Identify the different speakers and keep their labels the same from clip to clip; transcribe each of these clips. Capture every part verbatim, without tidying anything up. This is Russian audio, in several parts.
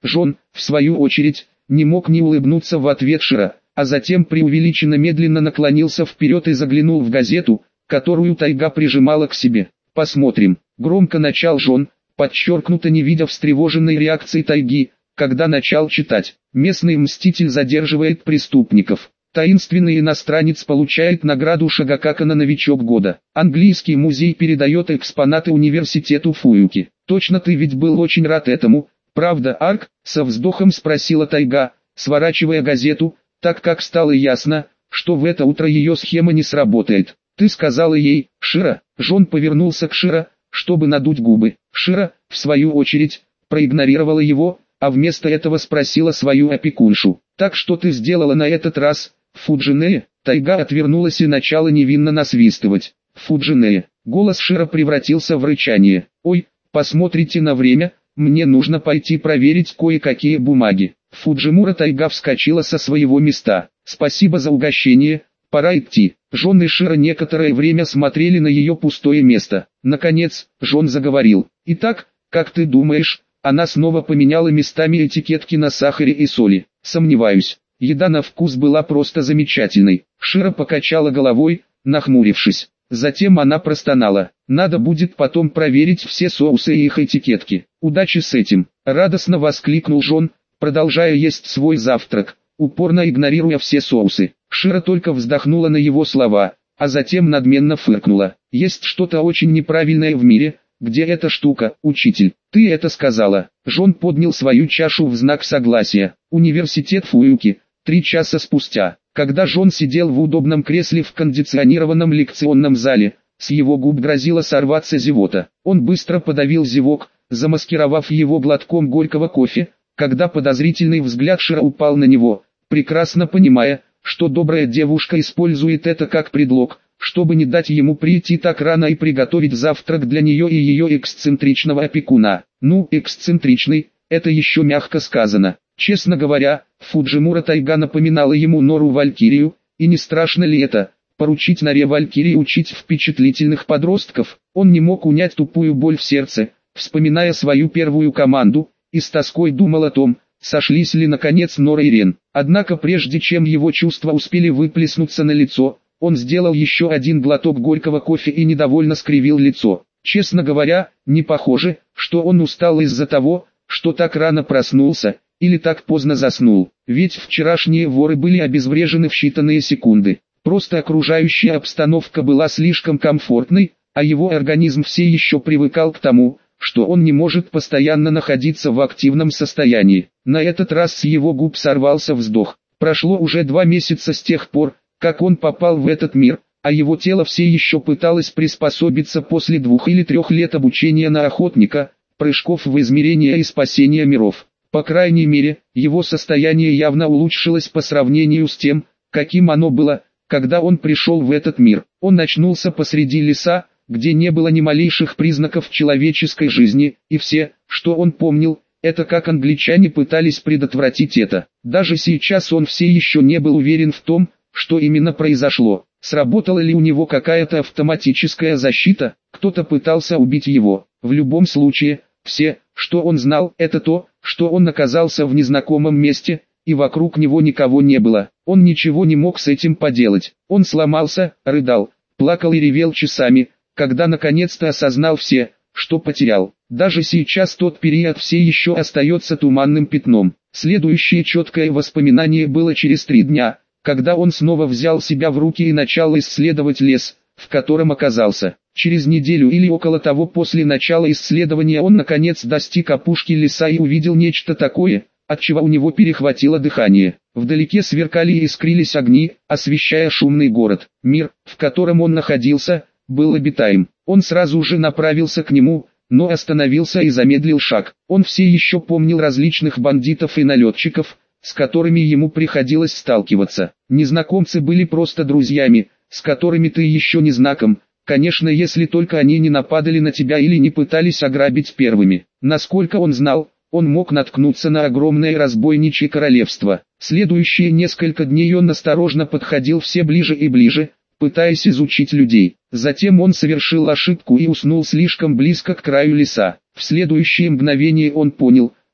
Speaker 1: Жон, в свою очередь, не мог не улыбнуться в ответ Широ, а затем преувеличенно медленно наклонился вперед и заглянул в газету, которую тайга прижимала к себе. «Посмотрим», — громко начал Жон, подчеркнуто не видя встревоженной реакции тайги, когда начал читать. «Местный мститель задерживает преступников. Таинственный иностранец получает награду Шагакака на новичок года. Английский музей передает экспонаты университету Фуюки. Точно ты ведь был очень рад этому, правда, Арк?» — со вздохом спросила тайга, сворачивая газету, так как стало ясно, что в это утро ее схема не сработает. «Ты сказала ей, Широ?» Жон повернулся к Широ, чтобы надуть губы. Широ, в свою очередь, проигнорировала его, а вместо этого спросила свою опекуншу. «Так что ты сделала на этот раз, Фуджинея?» Тайга отвернулась и начала невинно насвистывать. «Фуджинея». Голос Широ превратился в рычание. «Ой, посмотрите на время, мне нужно пойти проверить кое-какие бумаги». Фуджимура тайга вскочила со своего места. «Спасибо за угощение, пора идти». Жон и Широ некоторое время смотрели на ее пустое место. Наконец, Жон заговорил. «Итак, как ты думаешь, она снова поменяла местами этикетки на сахаре и соли?» «Сомневаюсь. Еда на вкус была просто замечательной». Широ покачала головой, нахмурившись. Затем она простонала. «Надо будет потом проверить все соусы и их этикетки. Удачи с этим!» Радостно воскликнул Жон, продолжая есть свой завтрак, упорно игнорируя все соусы. Широ только вздохнула на его слова, а затем надменно фыркнула. «Есть что-то очень неправильное в мире, где эта штука, учитель?» «Ты это сказала». Жон поднял свою чашу в знак согласия. Университет Фуюки. Три часа спустя, когда Жон сидел в удобном кресле в кондиционированном лекционном зале, с его губ грозила сорваться зевота. Он быстро подавил зевок, замаскировав его глотком горького кофе, когда подозрительный взгляд Широ упал на него, прекрасно понимая, что добрая девушка использует это как предлог, чтобы не дать ему прийти так рано и приготовить завтрак для нее и ее эксцентричного опекуна. Ну, эксцентричный, это еще мягко сказано. Честно говоря, Фуджимура тайга напоминала ему Нору Валькирию, и не страшно ли это, поручить Норе Валькирии учить впечатлительных подростков? Он не мог унять тупую боль в сердце, вспоминая свою первую команду, и с тоской думал о том, сошлись ли наконец Нора и Рен. Однако прежде чем его чувства успели выплеснуться на лицо, он сделал еще один глоток горького кофе и недовольно скривил лицо. Честно говоря, не похоже, что он устал из-за того, что так рано проснулся, или так поздно заснул, ведь вчерашние воры были обезврежены в считанные секунды. Просто окружающая обстановка была слишком комфортной, а его организм все еще привыкал к тому, что он не может постоянно находиться в активном состоянии. На этот раз с его губ сорвался вздох. Прошло уже два месяца с тех пор, как он попал в этот мир, а его тело все еще пыталось приспособиться после двух или трех лет обучения на охотника, прыжков в измерения и спасения миров. По крайней мере, его состояние явно улучшилось по сравнению с тем, каким оно было, когда он пришел в этот мир. Он очнулся посреди леса, где не было ни малейших признаков человеческой жизни, и все, что он помнил, это как англичане пытались предотвратить это. Даже сейчас он все еще не был уверен в том, что именно произошло. Сработала ли у него какая-то автоматическая защита, кто-то пытался убить его. В любом случае, все, что он знал, это то, что он оказался в незнакомом месте, и вокруг него никого не было. Он ничего не мог с этим поделать. Он сломался, рыдал, плакал и ревел часами, когда наконец-то осознал все, что потерял. Даже сейчас тот период все еще остается туманным пятном. Следующее четкое воспоминание было через три дня, когда он снова взял себя в руки и начал исследовать лес, в котором оказался. Через неделю или около того после начала исследования он наконец достиг опушки леса и увидел нечто такое, от чего у него перехватило дыхание. Вдалеке сверкали и искрились огни, освещая шумный город. Мир, в котором он находился, был обитаем. Он сразу же направился к нему, но остановился и замедлил шаг. Он все еще помнил различных бандитов и налетчиков, с которыми ему приходилось сталкиваться. Незнакомцы были просто друзьями, с которыми ты еще не знаком, конечно, если только они не нападали на тебя или не пытались ограбить первыми. Насколько он знал, он мог наткнуться на огромное разбойничье королевство. Следующие несколько дней он осторожно подходил все ближе и ближе, пытаясь изучить людей. Затем он совершил ошибку и уснул слишком близко к краю леса. В следующее мгновение он понял,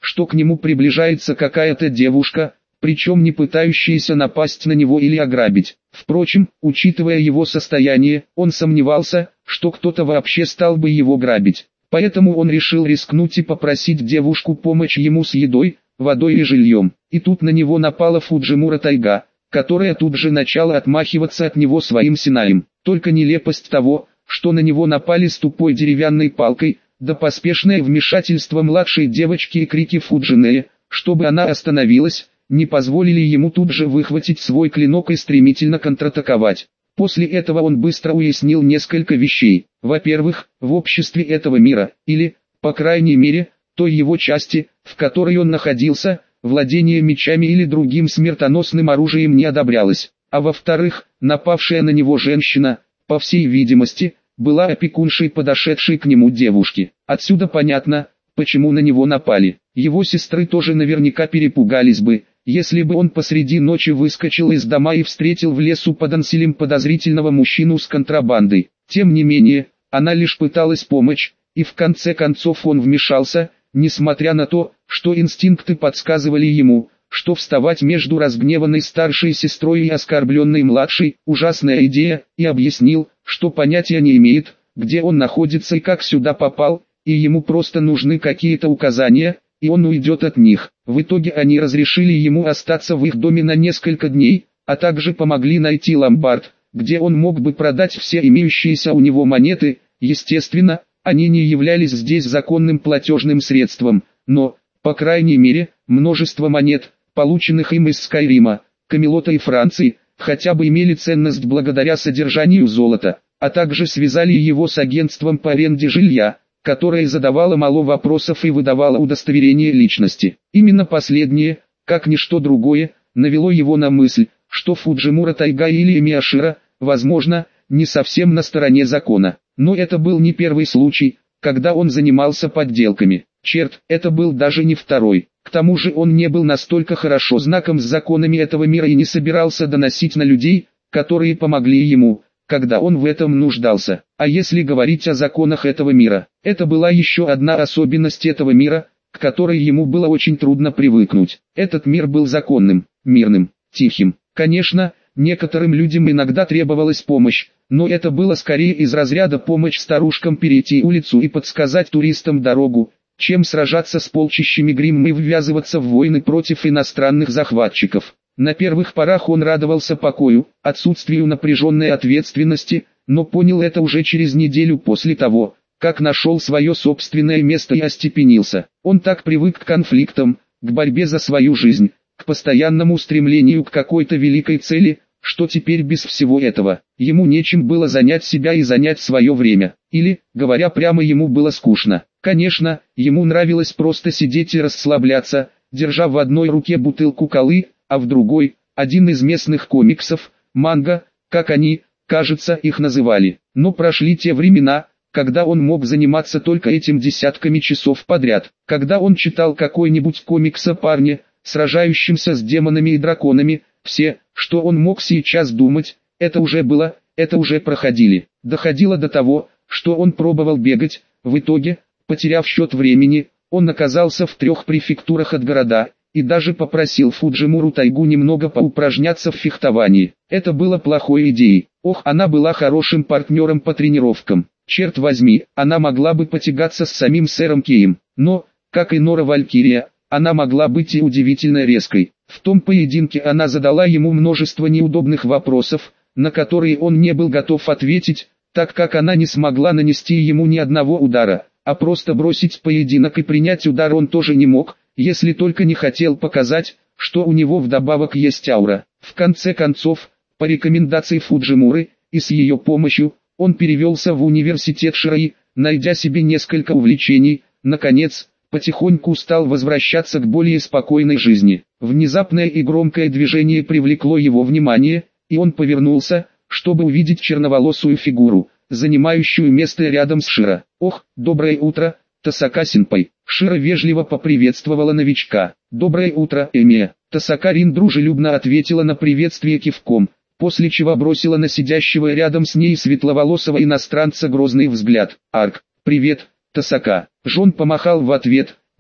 Speaker 1: что к нему приближается какая-то девушка, причем не пытающаяся напасть на него или ограбить. Впрочем, учитывая его состояние, он сомневался, что кто-то вообще стал бы его грабить. Поэтому он решил рискнуть и попросить девушку помочь ему с едой, водой и жильем. И тут на него напала Фуджимура Тайга, которая тут же начала отмахиваться от него своим синаем. Только нелепость того, что на него напали с тупой деревянной палкой, да поспешное вмешательство младшей девочки и крики Фуджинея, чтобы она остановилась, не позволили ему тут же выхватить свой клинок и стремительно контратаковать. После этого он быстро уяснил несколько вещей. Во-первых, в обществе этого мира, или, по крайней мере, той его части, в которой он находился, владение мечами или другим смертоносным оружием не одобрялось. А во-вторых, напавшая на него женщина, по всей видимости, была опекуншей подошедшей к нему девушки. Отсюда понятно, почему на него напали. Его сестры тоже наверняка перепугались бы, если бы он посреди ночи выскочил из дома и встретил в лесу под Ансилем подозрительного мужчину с контрабандой. Тем не менее, она лишь пыталась помочь, и в конце концов он вмешался, несмотря на то, что инстинкты подсказывали ему, что вставать между разгневанной старшей сестрой и оскорбленной младшей – ужасная идея, и объяснил, что понятия не имеет, где он находится и как сюда попал, и ему просто нужны какие-то указания, и он уйдет от них. В итоге они разрешили ему остаться в их доме на несколько дней, а также помогли найти ломбард, где он мог бы продать все имеющиеся у него монеты. Естественно, они не являлись здесь законным платежным средством, но, по крайней мере, множество монет, полученных им из Скайрима, Камелота и Франции, хотя бы имели ценность благодаря содержанию золота, а также связали его с агентством по аренде жилья, которое задавало мало вопросов и выдавало удостоверение личности. Именно последнее, как ничто другое, навело его на мысль, что Фуджимура Тайга или Мияшира, возможно, не совсем на стороне закона. Но это был не первый случай, когда он занимался подделками. Черт, это был даже не второй. К тому же он не был настолько хорошо знаком с законами этого мира и не собирался доносить на людей, которые помогли ему, когда он в этом нуждался. А если говорить о законах этого мира, это была еще одна особенность этого мира, к которой ему было очень трудно привыкнуть. Этот мир был законным, мирным, тихим. Конечно, некоторым людям иногда требовалась помощь, но это было скорее из разряда помощь старушкам перейти улицу и подсказать туристам дорогу, чем сражаться с полчищами гримм и ввязываться в войны против иностранных захватчиков. На первых порах он радовался покою, отсутствию напряженной ответственности, но понял это уже через неделю после того, как нашел свое собственное место и остепенился. Он так привык к конфликтам, к борьбе за свою жизнь, к постоянному стремлению к какой-то великой цели, что теперь без всего этого, ему нечем было занять себя и занять свое время. Или, говоря прямо, ему было скучно. Конечно, ему нравилось просто сидеть и расслабляться, держа в одной руке бутылку колы, а в другой – один из местных комиксов, манго, как они, кажется, их называли. Но прошли те времена, когда он мог заниматься только этим десятками часов подряд. Когда он читал какой-нибудь комикс о парне, сражающимся с демонами и драконами, все, что он мог сейчас думать, это уже было, это уже проходили. Доходило до того, что он пробовал бегать, в итоге, потеряв счет времени, он оказался в трех префектурах от города, и даже попросил Фуджимуру Тайгу немного поупражняться в фехтовании. Это было плохой идеей. Ох, она была хорошим партнером по тренировкам. Черт возьми, она могла бы потягаться с самим сэром Кеем. Но, как и Нора Валькирия, она могла быть и удивительно резкой. В том поединке она задала ему множество неудобных вопросов, на которые он не был готов ответить, так как она не смогла нанести ему ни одного удара, а просто бросить поединок и принять удар он тоже не мог, если только не хотел показать, что у него вдобавок есть аура. В конце концов, по рекомендации Фуджимуры, и с ее помощью, он перевелся в университет Шираи, найдя себе несколько увлечений, наконец, потихоньку стал возвращаться к более спокойной жизни. Внезапное и громкое движение привлекло его внимание, и он повернулся, чтобы увидеть черноволосую фигуру, занимающую место рядом с Широ. «Ох, доброе утро, Тосака-сенпай!» Широ вежливо поприветствовала новичка. «Доброе утро, Эмия!» Тосака-рин дружелюбно ответила на приветствие кивком, после чего бросила на сидящего рядом с ней светловолосого иностранца грозный взгляд. «Арк, привет, Тосака!» Жон помахал в ответ,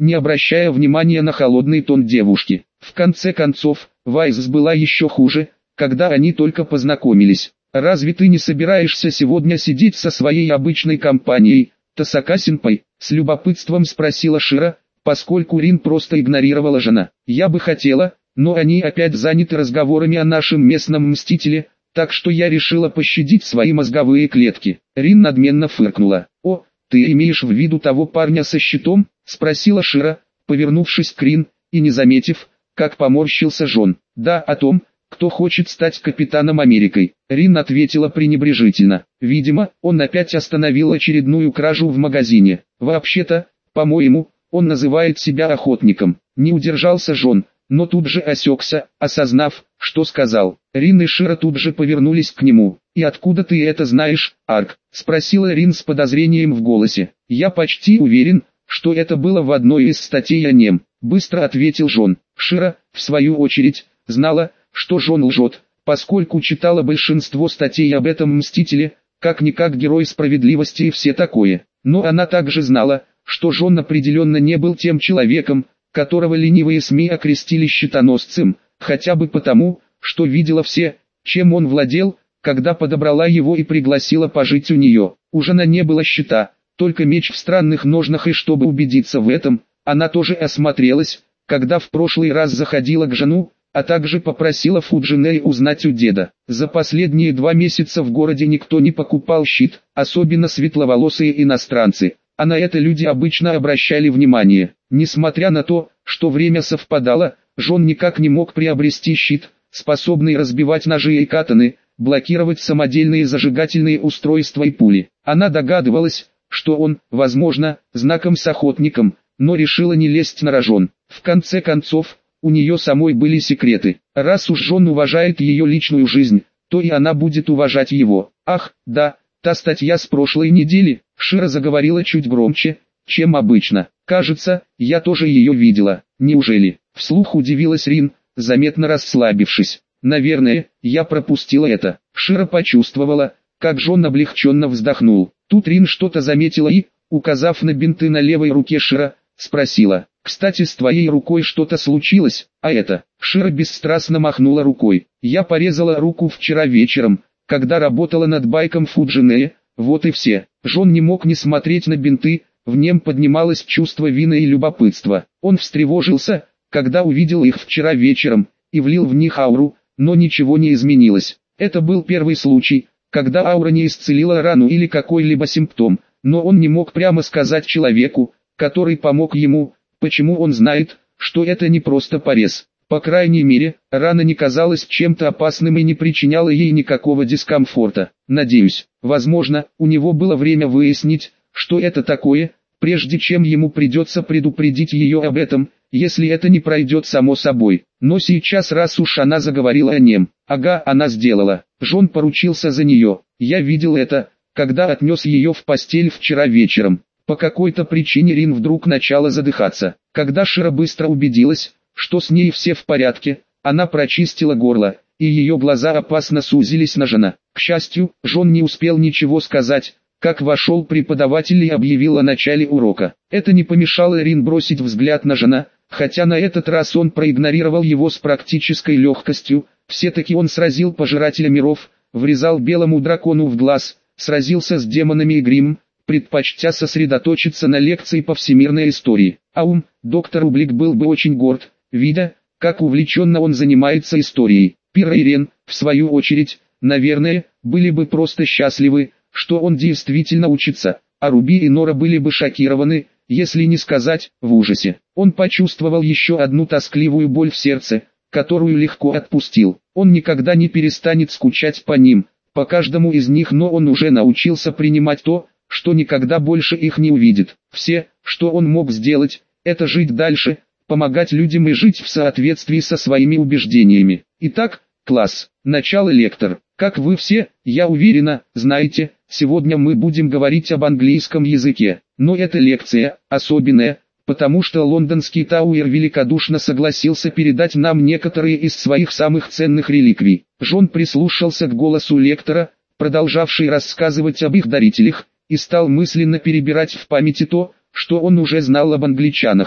Speaker 1: не обращая внимания на холодный тон девушки. В конце концов, Вайс была еще хуже, когда они только познакомились. «Разве ты не собираешься сегодня сидеть со своей обычной компанией, Тасака-сенпай?» — с любопытством спросила Шира, поскольку Рин просто игнорировала жена. «Я бы хотела, но они опять заняты разговорами о нашем местном мстителе, так что я решила пощадить свои мозговые клетки». Рин надменно фыркнула. «О, ты имеешь в виду того парня со щитом?» — спросила Шира, повернувшись к Рин, и не заметив, как поморщился Джон. «Да, о том, кто хочет стать капитаном Америкой». Рин ответила пренебрежительно. Видимо, он опять остановил очередную кражу в магазине. «Вообще-то, по-моему, он называет себя охотником». Не удержался Джон, но тут же осекся, осознав, что сказал. Рин и Шира тут же повернулись к нему. «И откуда ты это знаешь, Арк?» — спросила Рин с подозрением в голосе. «Я почти уверен, что это было в одной из статей о нем», — быстро ответил Джон. Шира, в свою очередь, знала, что Джон лжет, поскольку читала большинство статей об этом мстителе, как-никак герой справедливости и все такое. Но она также знала, что Джон определенно не был тем человеком, которого ленивые СМИ окрестили щитоносцем, хотя бы потому, что видела все, чем он владел, когда подобрала его и пригласила пожить у нее. У Джона не было щита, только меч в странных ножнах, и чтобы убедиться в этом, она тоже осмотрелась, когда в прошлый раз заходила к Джону, а также попросила Фуджинэй узнать у деда. За последние два месяца в городе никто не покупал щит, особенно светловолосые иностранцы, а на это люди обычно обращали внимание. Несмотря на то, что время совпадало, Джон никак не мог приобрести щит, способный разбивать ножи и катаны, блокировать самодельные зажигательные устройства и пули. Она догадывалась, что он, возможно, знаком с охотником, но решила не лезть на рожон. В конце концов, у нее самой были секреты. Раз уж Джон уважает ее личную жизнь, то и она будет уважать его. «Ах, да, та статья с прошлой недели», — Шира заговорила чуть громче, чем обычно. «Кажется, я тоже ее видела». «Неужели?» — вслух удивилась Рин, заметно расслабившись. «Наверное, я пропустила это». Шира почувствовала, как Джон облегченно вздохнул. Тут Рин что-то заметила и, указав на бинты на левой руке Шира, спросила: «Кстати, с твоей рукой что-то случилось, а это?» Шира бесстрастно махнула рукой. «Я порезала руку вчера вечером, когда работала над байком Фуджинэя, вот и все». Джон не мог не смотреть на бинты, в нем поднималось чувство вины и любопытства. Он встревожился, когда увидел их вчера вечером, и влил в них ауру, но ничего не изменилось. Это был первый случай, когда аура не исцелила рану или какой-либо симптом, но он не мог прямо сказать человеку, который помог ему, почему он знает, что это не просто порез. По крайней мере, рана не казалась чем-то опасным и не причиняла ей никакого дискомфорта. Надеюсь, возможно, у него было время выяснить, что это такое, прежде чем ему придется предупредить ее об этом, если это не пройдет само собой. Но сейчас, раз уж она заговорила о нем, ага, она сделала. Джон поручился за нее. Я видел это, когда отнес ее в постель вчера вечером. По какой-то причине Рин вдруг начала задыхаться. Когда Шира быстро убедилась, что с ней все в порядке, она прочистила горло, и ее глаза опасно сузились на Джона. К счастью, Джон не успел ничего сказать, как вошел преподаватель и объявил о начале урока. Это не помешало Рин бросить взгляд на Джона, хотя на этот раз он проигнорировал его с практической легкостью. Все-таки он сразил пожирателя миров, врезал белому дракону в глаз, сразился с демонами и гримом, предпочтя сосредоточиться на лекции по всемирной истории. Аум, доктор Ублик был бы очень горд, видя, как увлеченно он занимается историей. Пира и Рен, в свою очередь, наверное, были бы просто счастливы, что он действительно учится, а Руби и Нора были бы шокированы, если не сказать, в ужасе. Он почувствовал еще одну тоскливую боль в сердце, которую легко отпустил. Он никогда не перестанет скучать по ним, по каждому из них, но он уже научился принимать то, что никогда больше их не увидит. Все, что он мог сделать, это жить дальше, помогать людям и жить в соответствии со своими убеждениями. Итак, класс, начало лектор. Как вы все, я уверена, знаете, сегодня мы будем говорить об английском языке. Но эта лекция особенная, потому что лондонский Тауэр великодушно согласился передать нам некоторые из своих самых ценных реликвий. Джон прислушался к голосу лектора, продолжавший рассказывать об их дарителях, и стал мысленно перебирать в памяти то, что он уже знал об англичанах.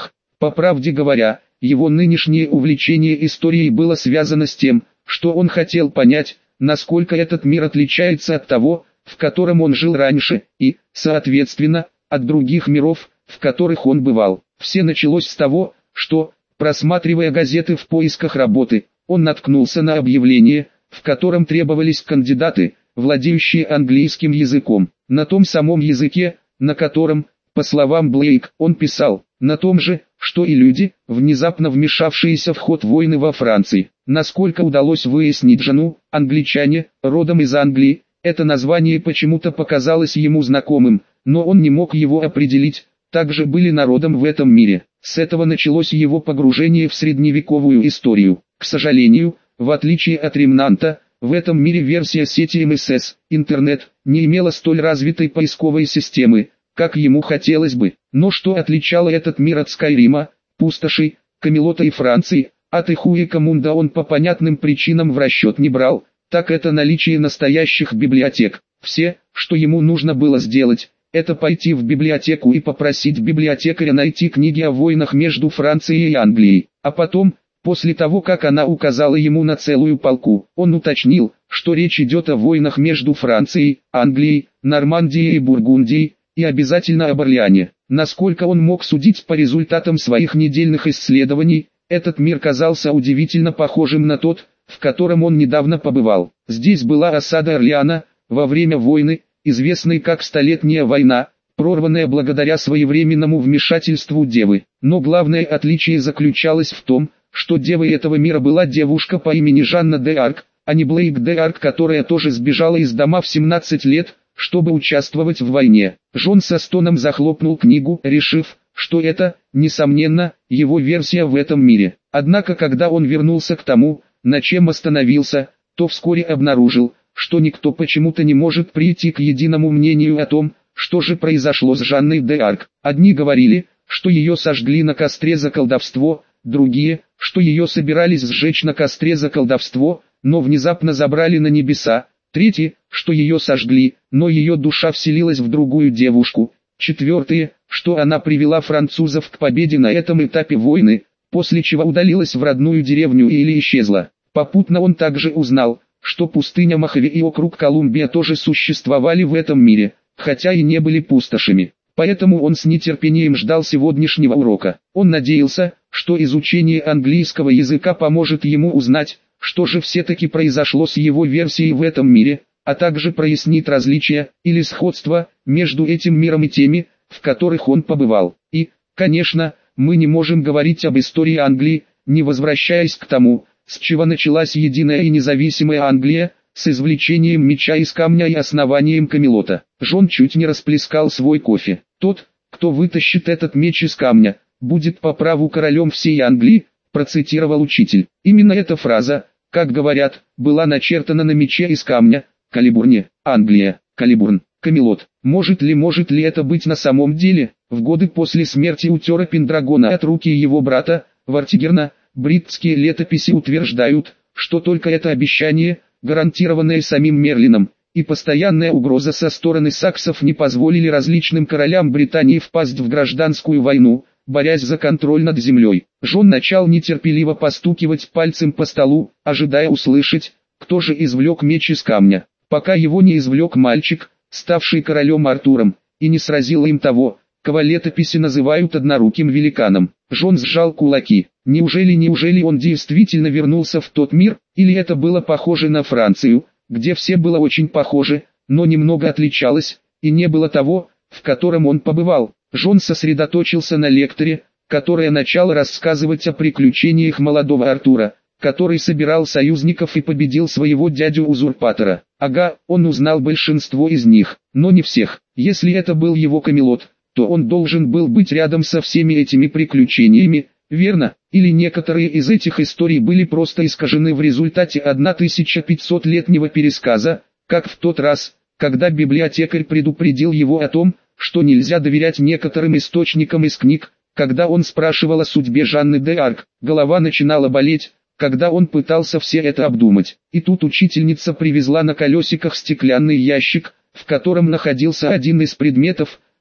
Speaker 1: По правде говоря, его нынешнее увлечение историей было связано с тем, что он хотел понять, насколько этот мир отличается от того, в котором он жил раньше, и, соответственно, от других миров, в которых он бывал. Все началось с того, что, просматривая газеты в поисках работы, он наткнулся на объявление, в котором требовались кандидаты, владеющие английским языком. На том самом языке, на котором, по словам Блейк, он писал, на том же, что и люди, внезапно вмешавшиеся в ход войны во Франции. Насколько удалось выяснить Джону, англичане, родом из Англии, это название почему-то показалось ему знакомым, но он не мог его определить, также были народом в этом мире. С этого началось его погружение в средневековую историю. К сожалению, в отличие от Ремнанта, в этом мире версия сети эм эс эс, интернет, не имела столь развитой поисковой системы, как ему хотелось бы. Но что отличало этот мир от Скайрима, Пустошей, Камелота и Франции, от Ихуика Мунда он по понятным причинам в расчет не брал, так это наличие настоящих библиотек. Все, что ему нужно было сделать, это пойти в библиотеку и попросить библиотекаря найти книги о войнах между Францией и Англией. А потом, после того как она указала ему на целую полку, он уточнил, что речь идет о войнах между Францией, Англией, Нормандией и Бургундией, и обязательно об Орлеане. Насколько он мог судить по результатам своих недельных исследований, этот мир казался удивительно похожим на тот, в котором он недавно побывал. Здесь была осада Орлеана, во время войны, известной как Столетняя война, прорванная благодаря своевременному вмешательству Девы. Но главное отличие заключалось в том, что Девой этого мира была девушка по имени Жанна де Арк, а не Блейк де Арк, которая тоже сбежала из дома в семнадцать лет, чтобы участвовать в войне. Джон со стоном захлопнул книгу, решив, что это, несомненно, его версия в этом мире. Однако когда он вернулся к тому, на чем остановился, то вскоре обнаружил, что никто почему-то не может прийти к единому мнению о том, что же произошло с Жанной де Арк. Одни говорили, что ее сожгли на костре за колдовство, другие, что ее собирались сжечь на костре за колдовство, но внезапно забрали на небеса, третьи, что ее сожгли, но ее душа вселилась в другую девушку, четвертые, что она привела французов к победе на этом этапе войны, после чего удалилась в родную деревню или исчезла. Попутно он также узнал, что пустыня Мохаве и округ Колумбия тоже существовали в этом мире, хотя и не были пустошами. Поэтому он с нетерпением ждал сегодняшнего урока. Он надеялся, что изучение английского языка поможет ему узнать, что же все-таки произошло с его версией в этом мире, а также прояснит различия или сходства между этим миром и теми, в которых он побывал. И, конечно, мы не можем говорить об истории Англии, не возвращаясь к тому, с чего началась единая и независимая Англия, с извлечением меча из камня и основанием Камелота. Джон чуть не расплескал свой кофе. Тот, кто вытащит этот меч из камня, будет по праву королем всей Англии, процитировал учитель. Именно эта фраза, как говорят, была начертана на мече из камня, Калибурне, Англия, Калибурн, Камелот. Может ли может ли это быть на самом деле? В годы после смерти Утера Пендрагона от руки его брата, Вартигерна, бритские летописи утверждают, что только это обещание, гарантированное самим Мерлином, и постоянная угроза со стороны саксов не позволили различным королям Британии впасть в гражданскую войну, борясь за контроль над землей. Джон начал нетерпеливо постукивать пальцем по столу, ожидая услышать, кто же извлек меч из камня, пока его не извлек мальчик, ставший королем Артуром, и не сразил им того, кого летописи называют одноруким великаном. Джон сжал кулаки. Неужели, неужели он действительно вернулся в тот мир, или это было похоже на Францию, где все было очень похоже, но немного отличалось, и не было того, в котором он побывал. Джон сосредоточился на лекторе, которая начала рассказывать о приключениях молодого Артура, который собирал союзников и победил своего дядю-узурпатора. Ага, он узнал большинство из них, но не всех. Если это был его Камелот, то он должен был быть рядом со всеми этими приключениями, верно? Или некоторые из этих историй были просто искажены в результате тысяча пятисотлетнего пересказа, как в тот раз, когда библиотекарь предупредил его о том, что нельзя доверять некоторым источникам из книг, когда он спрашивал о судьбе Жанны де Арк. Голова начинала болеть, когда он пытался все это обдумать. И тут учительница привезла на колесиках стеклянный ящик, в котором находился один из предметов,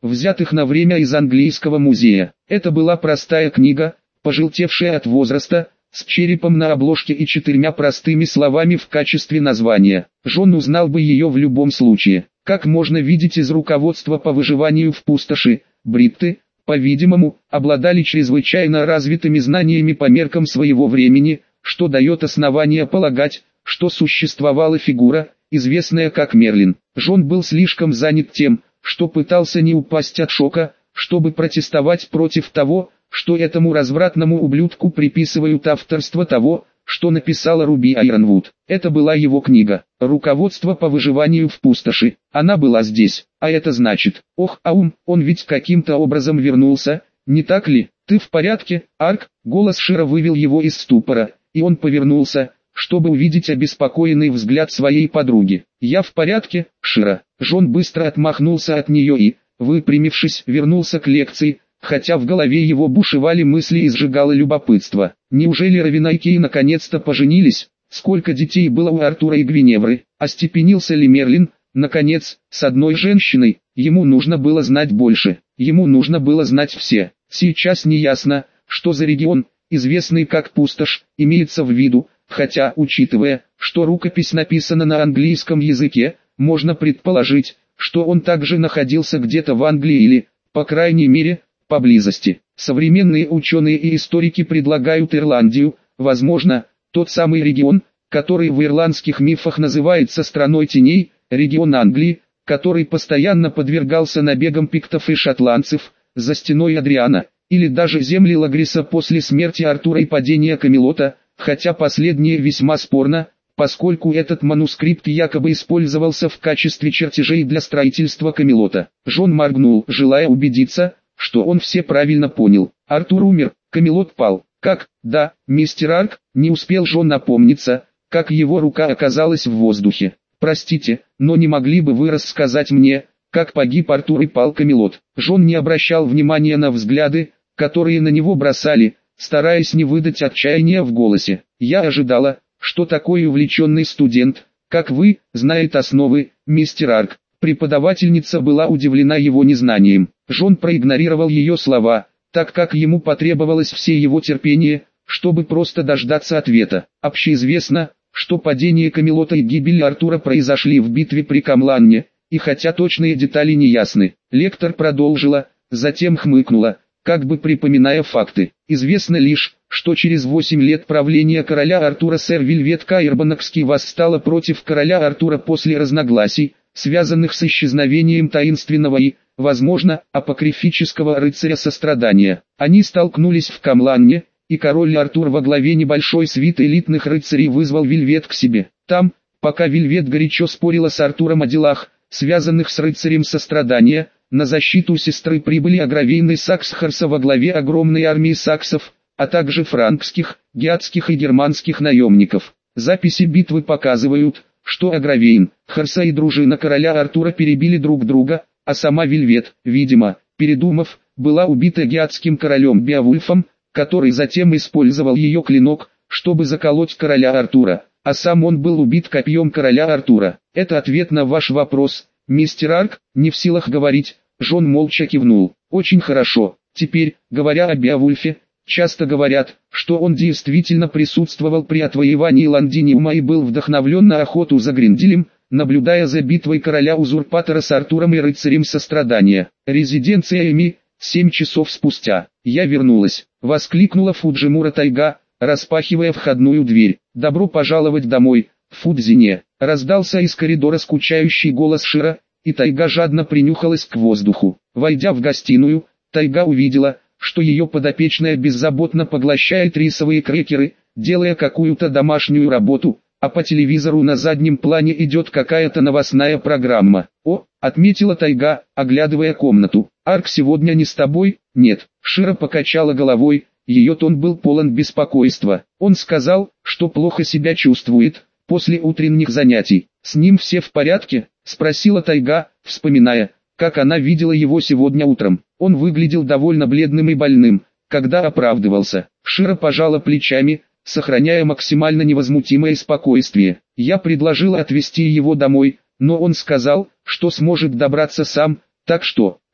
Speaker 1: взятых на время из английского музея. Это была простая книга, пожелтевшая от возраста, с черепом на обложке и четырьмя простыми словами в качестве названия. Джон узнал бы ее в любом случае. Как можно видеть из руководства по выживанию в пустоши, бритты, по-видимому, обладали чрезвычайно развитыми знаниями по меркам своего времени, что дает основание полагать, что существовала фигура, известная как Мерлин. Джон был слишком занят тем, что пытался не упасть от шока, чтобы протестовать против того, что этому развратному ублюдку приписывают авторство того, что написала Руби Айронвуд. Это была его книга «Руководство по выживанию в пустоши». Она была здесь, а это значит, ох, аум, он ведь каким-то образом вернулся, не так ли? Ты в порядке, Арк? Голос Шира вывел его из ступора, и он повернулся, чтобы увидеть обеспокоенный взгляд своей подруги. «Я в порядке, Шира». Джон быстро отмахнулся от нее и, выпрямившись, вернулся к лекции, хотя в голове его бушевали мысли и сжигало любопытство. Неужели Равина и Кей наконец-то поженились? Сколько детей было у Артура и Гвиневры? Остепенился ли Мерлин, наконец, с одной женщиной? Ему нужно было знать больше. Ему нужно было знать все. Сейчас неясно, что за регион, известный как Пустошь, имеется в виду, хотя, учитывая, что рукопись написана на английском языке, можно предположить, что он также находился где-то в Англии или, по крайней мере, поблизости. Современные ученые и историки предлагают Ирландию, возможно, тот самый регион, который в ирландских мифах называется страной теней, регион Англии, который постоянно подвергался набегам пиктов и шотландцев, за стеной Адриана, или даже земли Лагриса после смерти Артура и падения Камелота, хотя последнее весьма спорно, поскольку этот манускрипт якобы использовался в качестве чертежей для строительства Камелота. Джон моргнул, желая убедиться, что он все правильно понял. Артур умер, Камелот пал. Как? Да, мистер Арк, не успел Джон напомниться, как его рука оказалась в воздухе. Простите, но не могли бы вы рассказать мне, как погиб Артур и пал Камелот? Джон не обращал внимания на взгляды, которые на него бросали, стараясь не выдать отчаяния в голосе. Я ожидала, что такой увлеченный студент, как вы, знает основы, мистер Арк. Преподавательница была удивлена его незнанием. Джон проигнорировал ее слова, так как ему потребовалось все его терпение, чтобы просто дождаться ответа. Общеизвестно, что падение Камелота и гибель Артура произошли в битве при Камланне, и хотя точные детали не ясны, лектор продолжила, затем хмыкнула, как бы припоминая факты. Известно лишь, что через восемь лет правления короля Артура сэр Вильвет Каирбанокский восстала против короля Артура после разногласий, связанных с исчезновением таинственного и, возможно, апокрифического рыцаря сострадания. Они столкнулись в Камланне, и король Артур во главе небольшой свиты элитных рыцарей вызвал Вильвет к себе. Там, пока Вильвет горячо спорила с Артуром о делах, связанных с рыцарем сострадания, на защиту сестры прибыли агровейный Сакс Харса во главе огромной армии саксов, а также франкских, геатских и германских наемников. Записи битвы показывают, что Агравейн, Харса и дружина короля Артура перебили друг друга, а сама Вильвет, видимо, передумав, была убита геатским королем Беовульфом, который затем использовал ее клинок, чтобы заколоть короля Артура, а сам он был убит копьем короля Артура. Это ответ на ваш вопрос, мистер Арк, не в силах говорить. Джон молча кивнул. Очень хорошо. Теперь, говоря о Беовульфе, часто говорят, что он действительно присутствовал при отвоевании Лондиниума и был вдохновлен на охоту за Гринделем, наблюдая за битвой короля-узурпатора с Артуром и рыцарем сострадания. Резиденция Эми, семь часов спустя. Я вернулась, воскликнула Фуджимура Тайга, распахивая входную дверь. Добро пожаловать домой, Фудзине. Раздался из коридора скучающий голос Шира, и Тайга жадно принюхалась к воздуху. Войдя в гостиную, Тайга увидела, что ее подопечная беззаботно поглощает рисовые крекеры, делая какую-то домашнюю работу, а по телевизору на заднем плане идет какая-то новостная программа. «О», — отметила Тайга, оглядывая комнату, — «Арк сегодня не с тобой?» «Нет», — Шира покачала головой, ее тон был полон беспокойства. Он сказал, что плохо себя чувствует после утренних занятий. «С ним все в порядке?» — спросила Тайга, вспоминая, как она видела его сегодня утром. Он выглядел довольно бледным и больным, когда оправдывался. Шира пожала плечами, сохраняя максимально невозмутимое спокойствие. Я предложила отвезти его домой, но он сказал, что сможет добраться сам, так что,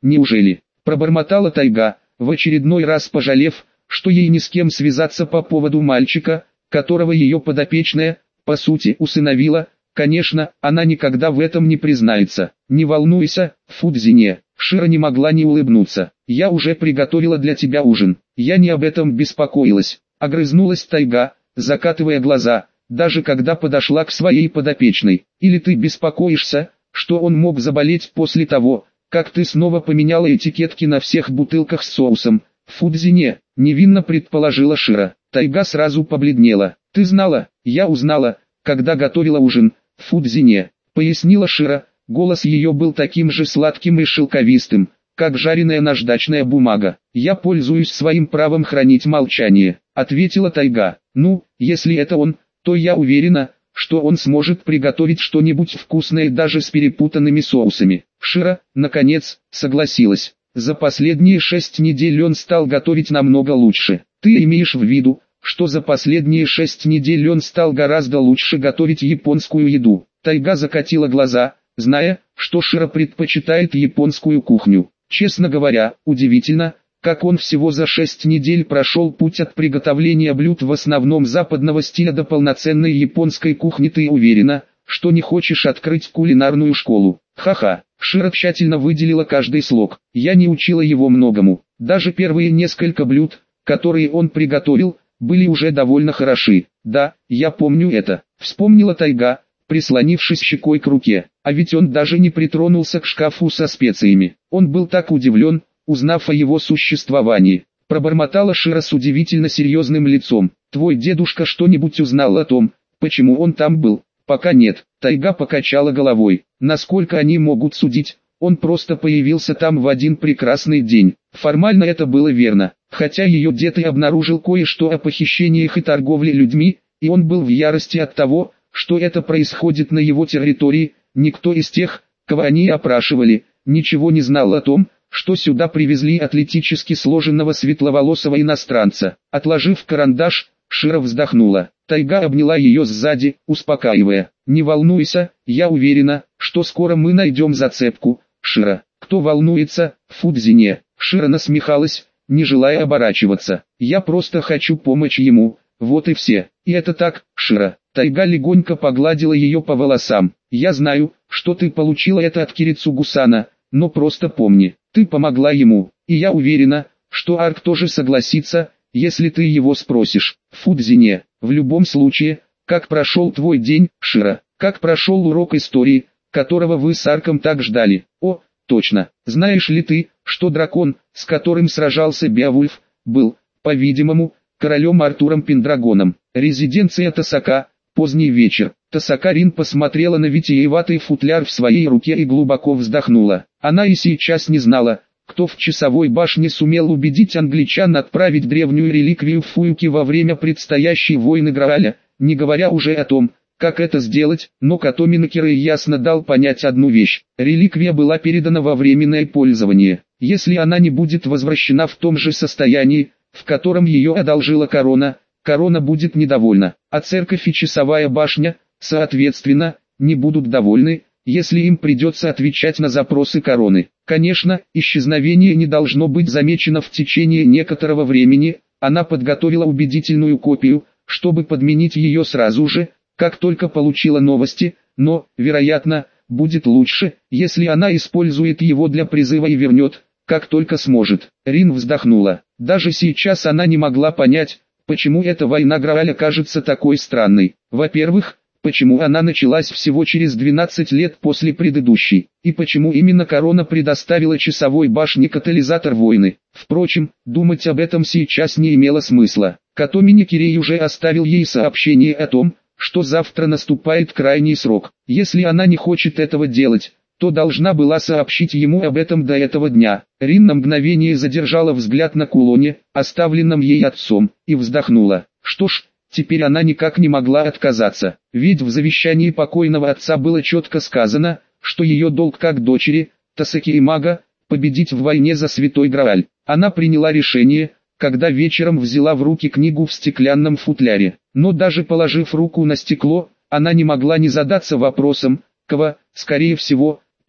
Speaker 1: неужели? Пробормотала Тайга, в очередной раз пожалев, что ей ни с кем связаться по поводу мальчика, которого ее подопечная, по сути, усыновила. Конечно, она никогда в этом не признается. Не волнуйся, Фудзине. Шира не могла не улыбнуться. Я уже приготовила для тебя ужин. Я не об этом беспокоилась. Огрызнулась Тайга, закатывая глаза, даже когда подошла к своей подопечной. Или ты беспокоишься, что он мог заболеть после того, как ты снова поменяла этикетки на всех бутылках с соусом? Фудзине, невинно предположила Шира. Тайга сразу побледнела. Ты знала? Я узнала, когда готовила ужин. Фудзине, пояснила Шира, голос ее был таким же сладким и шелковистым, как жареная наждачная бумага. Я пользуюсь своим правом хранить молчание, ответила Тайга. Ну, если это он, то я уверена, что он сможет приготовить что-нибудь вкусное даже с перепутанными соусами. Шира, наконец, согласилась. За последние шесть недель он стал готовить намного лучше. Ты имеешь в виду, что за последние шесть недель он стал гораздо лучше готовить японскую еду? Тайга закатила глаза, зная, что Шира предпочитает японскую кухню. Честно говоря, удивительно, как он всего за шесть недель прошел путь от приготовления блюд в основном западного стиля до полноценной японской кухни. Ты уверена, что не хочешь открыть кулинарную школу? Ха-ха. Шира тщательно выделила каждый слог. Я не учила его многому. Даже первые несколько блюд, которые он приготовил, были уже довольно хороши. Да, я помню это. Вспомнила Тайга, прислонившись щекой к руке. А ведь он даже не притронулся к шкафу со специями. Он был так удивлен, узнав о его существовании. Пробормотала Шира с удивительно серьезным лицом. Твой дедушка что-нибудь узнал о том, почему он там был? Пока нет. Тайга покачала головой. Насколько они могут судить, он просто появился там в один прекрасный день. Формально это было верно, хотя ее дед и обнаружил кое-что о похищениях и торговле людьми, и он был в ярости от того, что это происходит на его территории. Никто из тех, кого они опрашивали, ничего не знал о том, что сюда привезли атлетически сложенного светловолосого иностранца. Отложив карандаш, Шира вздохнула. Тайга обняла ее сзади, успокаивая. «Не волнуйся, я уверена, что скоро мы найдем зацепку, Шира». «Кто волнуется, Фудзине?» Шира насмехалась, не желая оборачиваться. «Я просто хочу помочь ему, вот и все». «И это так, Шира». Тайга легонько погладила ее по волосам. «Я знаю, что ты получила это от Кирицу-гусана, но просто помни, ты помогла ему, и я уверена, что Арк тоже согласится, если ты его спросишь». Фудзине, в любом случае, как прошел твой день, Шира? Как прошел урок истории, которого вы с Арком так ждали? О, точно. Знаешь ли ты, что дракон, с которым сражался Беовульф, был, по-видимому, королем Артуром Пендрагоном? Резиденция Тосака, поздний вечер. Тосака Рин посмотрела на витиеватый футляр в своей руке и глубоко вздохнула. Она и сейчас не знала, кто в часовой башне сумел убедить англичан отправить древнюю реликвию в Фуюки во время предстоящей войны Грааля, не говоря уже о том, как это сделать, но Катоми Накирэй ясно дал понять одну вещь. Реликвия была передана во временное пользование. Если она не будет возвращена в том же состоянии, в котором ее одолжила корона, корона будет недовольна, а церковь и часовая башня, соответственно, не будут довольны, если им придется отвечать на запросы короны. Конечно, исчезновение не должно быть замечено в течение некоторого времени. Она подготовила убедительную копию, чтобы подменить ее сразу же, как только получила новости, но, вероятно, будет лучше, если она использует его для призыва и вернет, как только сможет. Рин вздохнула. Даже сейчас она не могла понять, почему эта война Грааля кажется такой странной. Во-первых, почему она началась всего через двенадцать лет после предыдущей, и почему именно корона предоставила часовой башне катализатор войны. Впрочем, думать об этом сейчас не имело смысла. Катоми Накирэй уже оставил ей сообщение о том, что завтра наступает крайний срок. Если она не хочет этого делать, то должна была сообщить ему об этом до этого дня. Рин на мгновение задержала взгляд на кулоне, оставленном ей отцом, и вздохнула. Что ж, теперь она никак не могла отказаться, ведь в завещании покойного отца было четко сказано, что ее долг как дочери, Тосаки и мага, победить в войне за Святой Грааль. Она приняла решение, когда вечером взяла в руки книгу в стеклянном футляре, но даже положив руку на стекло, она не могла не задаться вопросом, кого, скорее всего,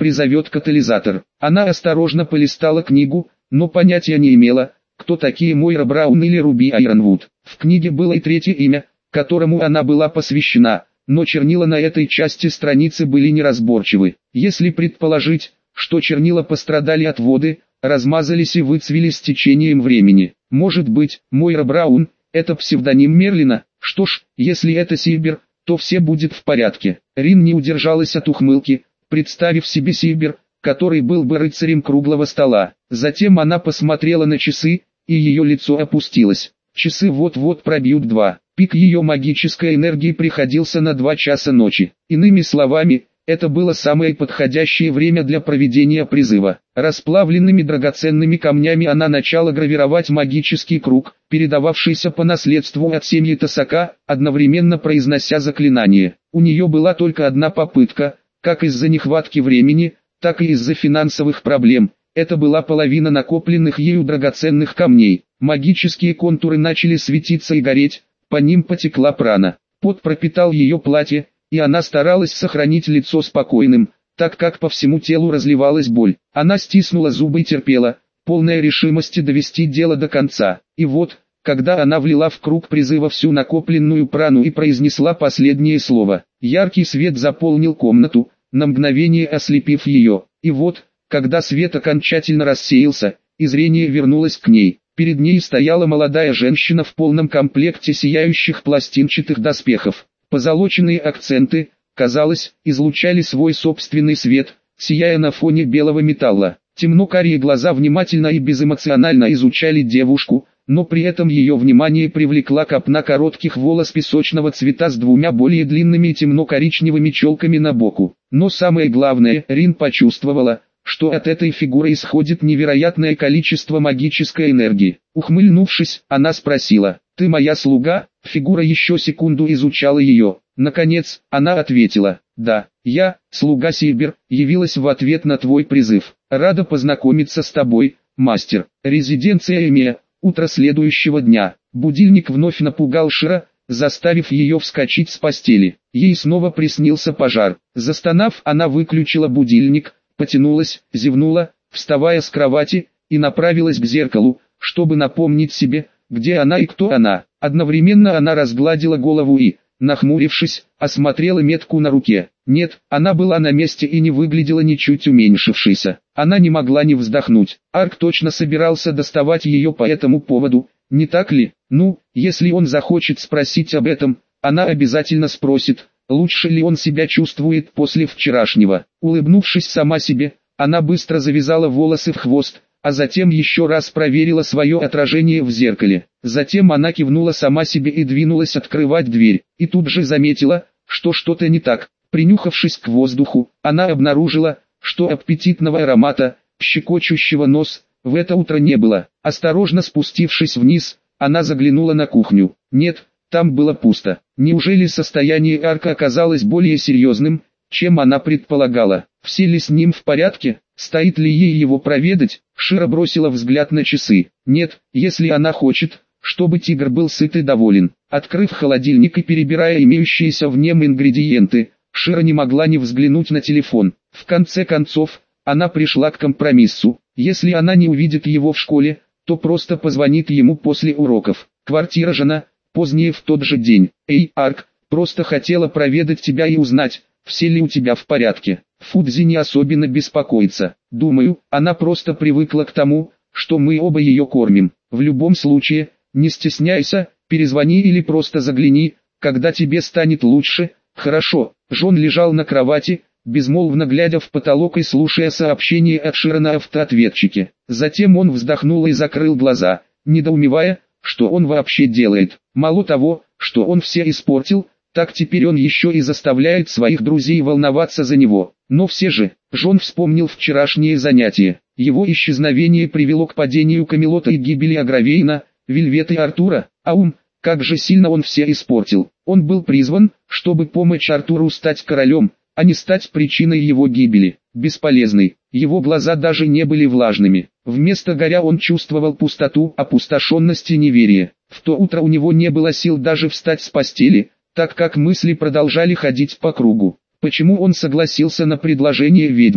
Speaker 1: призовет катализатор. Она осторожно полистала книгу, но понятия не имела, кто такие Мойра Браун или Руби Айронвуд. В книге было и третье имя, которому она была посвящена, но чернила на этой части страницы были неразборчивы. Если предположить, что чернила пострадали от воды, размазались и выцвели с течением времени. Может быть, Мойра Браун – это псевдоним Мерлина? Что ж, если это Сильбер, то все будет в порядке. Рин не удержалась от ухмылки, представив себе Сильбер, который был бы рыцарем круглого стола. Затем она посмотрела на часы, и ее лицо опустилось. Часы вот-вот пробьют два. Пик ее магической энергии приходился на два часа ночи. Иными словами, это было самое подходящее время для проведения призыва. Расплавленными драгоценными камнями она начала гравировать магический круг, передававшийся по наследству от семьи Тасака, одновременно произнося заклинание. У нее была только одна попытка, как из-за нехватки времени, так и из-за финансовых проблем. Это была половина накопленных ею драгоценных камней. Магические контуры начали светиться и гореть, по ним потекла прана. Пот пропитал ее платье, и она старалась сохранить лицо спокойным, так как по всему телу разливалась боль. Она стиснула зубы и терпела, полная решимости довести дело до конца. И вот, когда она влила в круг призыва всю накопленную прану и произнесла последнее слово, яркий свет заполнил комнату, на мгновение ослепив ее. И вот, когда свет окончательно рассеялся, и зрение вернулось к ней, перед ней стояла молодая женщина в полном комплекте сияющих пластинчатых доспехов. Позолоченные акценты, казалось, излучали свой собственный свет, сияя на фоне белого металла. Темно-карие глаза внимательно и безэмоционально изучали девушку, но при этом ее внимание привлекла копна коротких волос песочного цвета с двумя более длинными темно-коричневыми челками на боку. Но самое главное, Рин почувствовала, что от этой фигуры исходит невероятное количество магической энергии. Ухмыльнувшись, она спросила: «Ты моя слуга?» Фигура еще секунду изучала ее. Наконец, она ответила: «Да, я, слуга Сильбер, явилась в ответ на твой призыв. Рада познакомиться с тобой, мастер». Резиденция Эмия. Утро следующего дня. Будильник вновь напугал Шира, заставив ее вскочить с постели. Ей снова приснился пожар. Застонав, она выключила будильник, потянулась, зевнула, вставая с кровати, и направилась к зеркалу, чтобы напомнить себе, где она и кто она. Одновременно она разгладила голову и, нахмурившись, осмотрела метку на руке. Нет, она была на месте и не выглядела ничуть уменьшившейся. Она не могла не вздохнуть. Арк точно собирался доставать ее по этому поводу, не так ли? Ну, если он захочет спросить об этом, она обязательно спросит, лучше ли он себя чувствует после вчерашнего. Улыбнувшись сама себе, она быстро завязала волосы в хвост, а затем еще раз проверила свое отражение в зеркале. Затем она кивнула сама себе и двинулась открывать дверь, и тут же заметила, что что-то не так. Принюхавшись к воздуху, она обнаружила, что аппетитного аромата, щекочущего нос, в это утро не было. Осторожно спустившись вниз, она заглянула на кухню. Нет, там было пусто. Неужели состояние Арка оказалось более серьезным, чем она предполагала? Все ли с ним в порядке? Стоит ли ей его проведать? Шира бросила взгляд на часы. Нет, если она хочет, чтобы тигр был сыт и доволен. Открыв холодильник и перебирая имеющиеся в нем ингредиенты, Шира не могла не взглянуть на телефон. В конце концов, она пришла к компромиссу. Если она не увидит его в школе, то просто позвонит ему после уроков. Квартира жена, позднее в тот же день. Эй, Арк, просто хотела проведать тебя и узнать, все ли у тебя в порядке. Фудзи не особенно беспокоится. Думаю, она просто привыкла к тому, что мы оба ее кормим. В любом случае, не стесняйся, перезвони или просто загляни, когда тебе станет лучше. Хорошо. Джон лежал на кровати, безмолвно глядя в потолок и слушая сообщение от Шира на автоответчике. Затем он вздохнул и закрыл глаза, недоумевая, что он вообще делает. Мало того, что он все испортил, так теперь он еще и заставляет своих друзей волноваться за него. Но все же, Джон вспомнил вчерашнее занятие. Его исчезновение привело к падению Камелота и гибели Агравейна, Вельвета и Артура. А ум, как же сильно он все испортил. Он был призван, чтобы помочь Артуру стать королем, а не стать причиной его гибели. Бесполезный. Его глаза даже не были влажными. Вместо горя он чувствовал пустоту, опустошенность и неверие. В то утро у него не было сил даже встать с постели, так как мысли продолжали ходить по кругу. Почему он согласился на предложение ведьмы?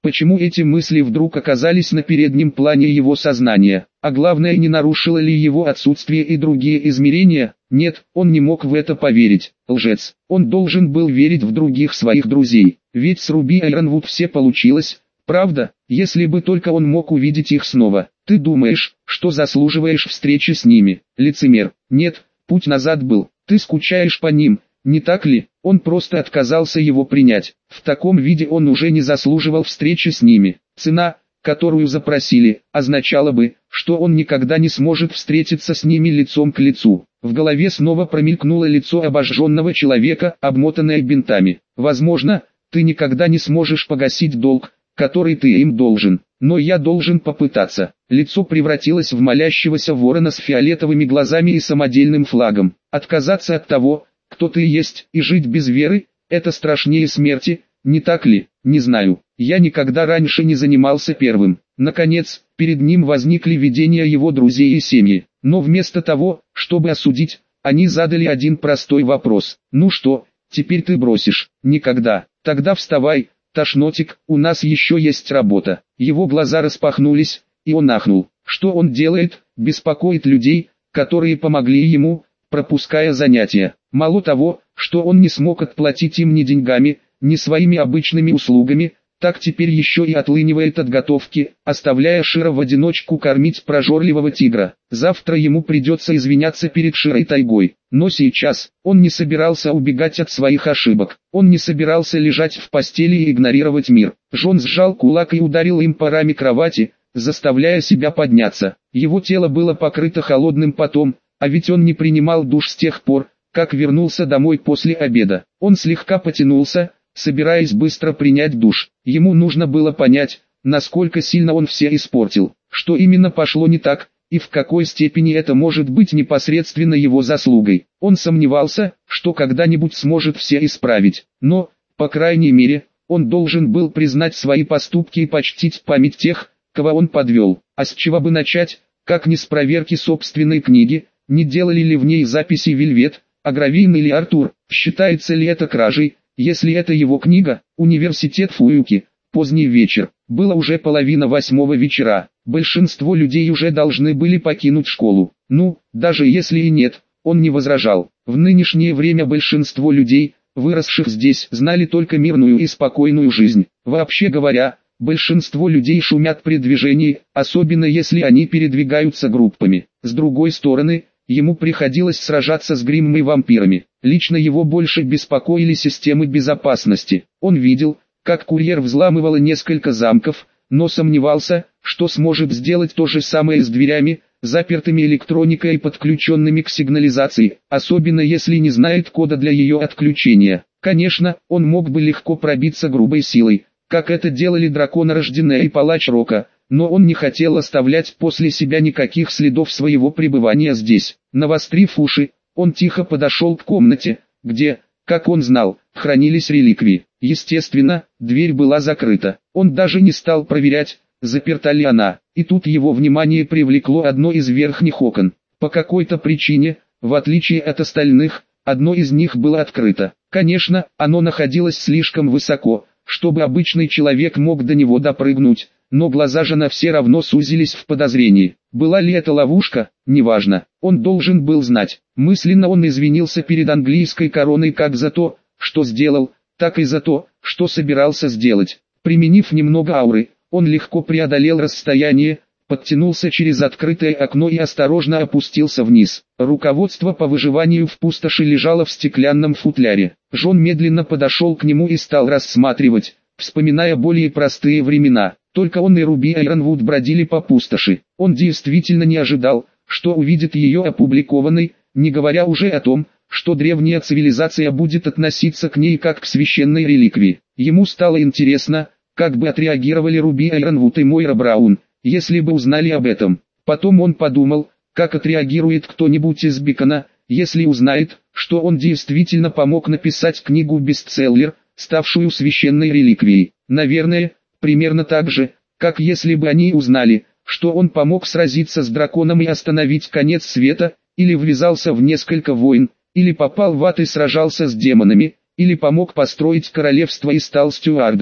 Speaker 1: Почему эти мысли вдруг оказались на переднем плане его сознания? А главное, не нарушило ли его отсутствие и другие измерения? Нет, он не мог в это поверить. Лжец. Он должен был верить в других своих друзей. Ведь с Руби Айронвуд все получилось. Правда, если бы только он мог увидеть их снова. Ты думаешь, что заслуживаешь встречи с ними? Лицемер. Нет, путь назад был. Ты скучаешь по ним, не так ли? Он просто отказался его принять. В таком виде он уже не заслуживал встречи с ними. Цена, которую запросили, означала бы, что он никогда не сможет встретиться с ними лицом к лицу. В голове снова промелькнуло лицо обожженного человека, обмотанное бинтами. Возможно, ты никогда не сможешь погасить долг, который ты им должен, но я должен попытаться. Лицо превратилось в молящегося ворона с фиолетовыми глазами и самодельным флагом. Отказаться от того, кто ты есть, и жить без веры, это страшнее смерти, не так ли? Не знаю, я никогда раньше не занимался первым. Наконец, перед ним возникли видения его друзей и семьи, но вместо того, чтобы осудить, они задали один простой вопрос. Ну что, теперь ты бросишь? Никогда. Тогда вставай, тошнотик, у нас еще есть работа. Его глаза распахнулись, и он ахнул. Что он делает? Беспокоит людей, которые помогли ему, пропуская занятия. Мало того, что он не смог отплатить им ни деньгами, ни своими обычными услугами, так теперь еще и отлынивает от готовки, оставляя Широ в одиночку кормить прожорливого тигра. Завтра ему придется извиняться перед Широй тайгой. Но сейчас, он не собирался убегать от своих ошибок. Он не собирался лежать в постели и игнорировать мир. Жон сжал кулак и ударил им по раме кровати, заставляя себя подняться. Его тело было покрыто холодным потом, а ведь он не принимал душ с тех пор, как вернулся домой после обеда. Он слегка потянулся, собираясь быстро принять душ. Ему нужно было понять, насколько сильно он все испортил, что именно пошло не так, и в какой степени это может быть непосредственно его заслугой. Он сомневался, что когда-нибудь сможет все исправить, но, по крайней мере, он должен был признать свои поступки и почтить память тех, кого он подвел. А с чего бы начать, как не с проверки собственной книги, не делали ли в ней записи Вельвет, Агравин или Артур, считается ли это кражей? Если это его книга, университет Фуюки, поздний вечер, было уже половина восьмого вечера, большинство людей уже должны были покинуть школу. Ну, даже если и нет, он не возражал. В нынешнее время большинство людей, выросших здесь, знали только мирную и спокойную жизнь. Вообще говоря, большинство людей шумят при движении, особенно если они передвигаются группами. С другой стороны, ему приходилось сражаться с гриммой вампирами. Лично его больше беспокоили системы безопасности. Он видел, как курьер взламывал несколько замков, но сомневался, что сможет сделать то же самое с дверями, запертыми электроникой и подключенными к сигнализации, особенно если не знает кода для ее отключения. Конечно, он мог бы легко пробиться грубой силой, как это делали драконорожденный и палач Рока, но он не хотел оставлять после себя никаких следов своего пребывания здесь. Навострив уши, он тихо подошел к комнате, где, как он знал, хранились реликвии. Естественно, дверь была закрыта. Он даже не стал проверять, заперта ли она. И тут его внимание привлекло одно из верхних окон. По какой-то причине, в отличие от остальных, одно из них было открыто. Конечно, оно находилось слишком высоко, чтобы обычный человек мог до него допрыгнуть, но глаза Жона все равно сузились в подозрении. Была ли это ловушка? Неважно. Он должен был знать. Мысленно он извинился перед английской короной как за то, что сделал, так и за то, что собирался сделать. Применив немного ауры, он легко преодолел расстояние, подтянулся через открытое окно и осторожно опустился вниз. Руководство по выживанию в пустоши лежало в стеклянном футляре. Жон медленно подошел к нему и стал рассматривать, вспоминая более простые времена. Только он и Руби Айронвуд бродили по пустоши. Он действительно не ожидал, что увидит ее опубликованной, не говоря уже о том, что древняя цивилизация будет относиться к ней как к священной реликвии. Ему стало интересно, как бы отреагировали Руби Айронвуд и Мойра Браун, если бы узнали об этом. Потом он подумал, как отреагирует кто-нибудь из Бикона, если узнает, что он действительно помог написать книгу-бестселлер, ставшую священной реликвией. Наверное, примерно так же, как если бы они узнали, что он помог сразиться с драконом и остановить конец света, или ввязался в несколько войн, или попал в ад и сражался с демонами, или помог построить королевство и стал стюардом.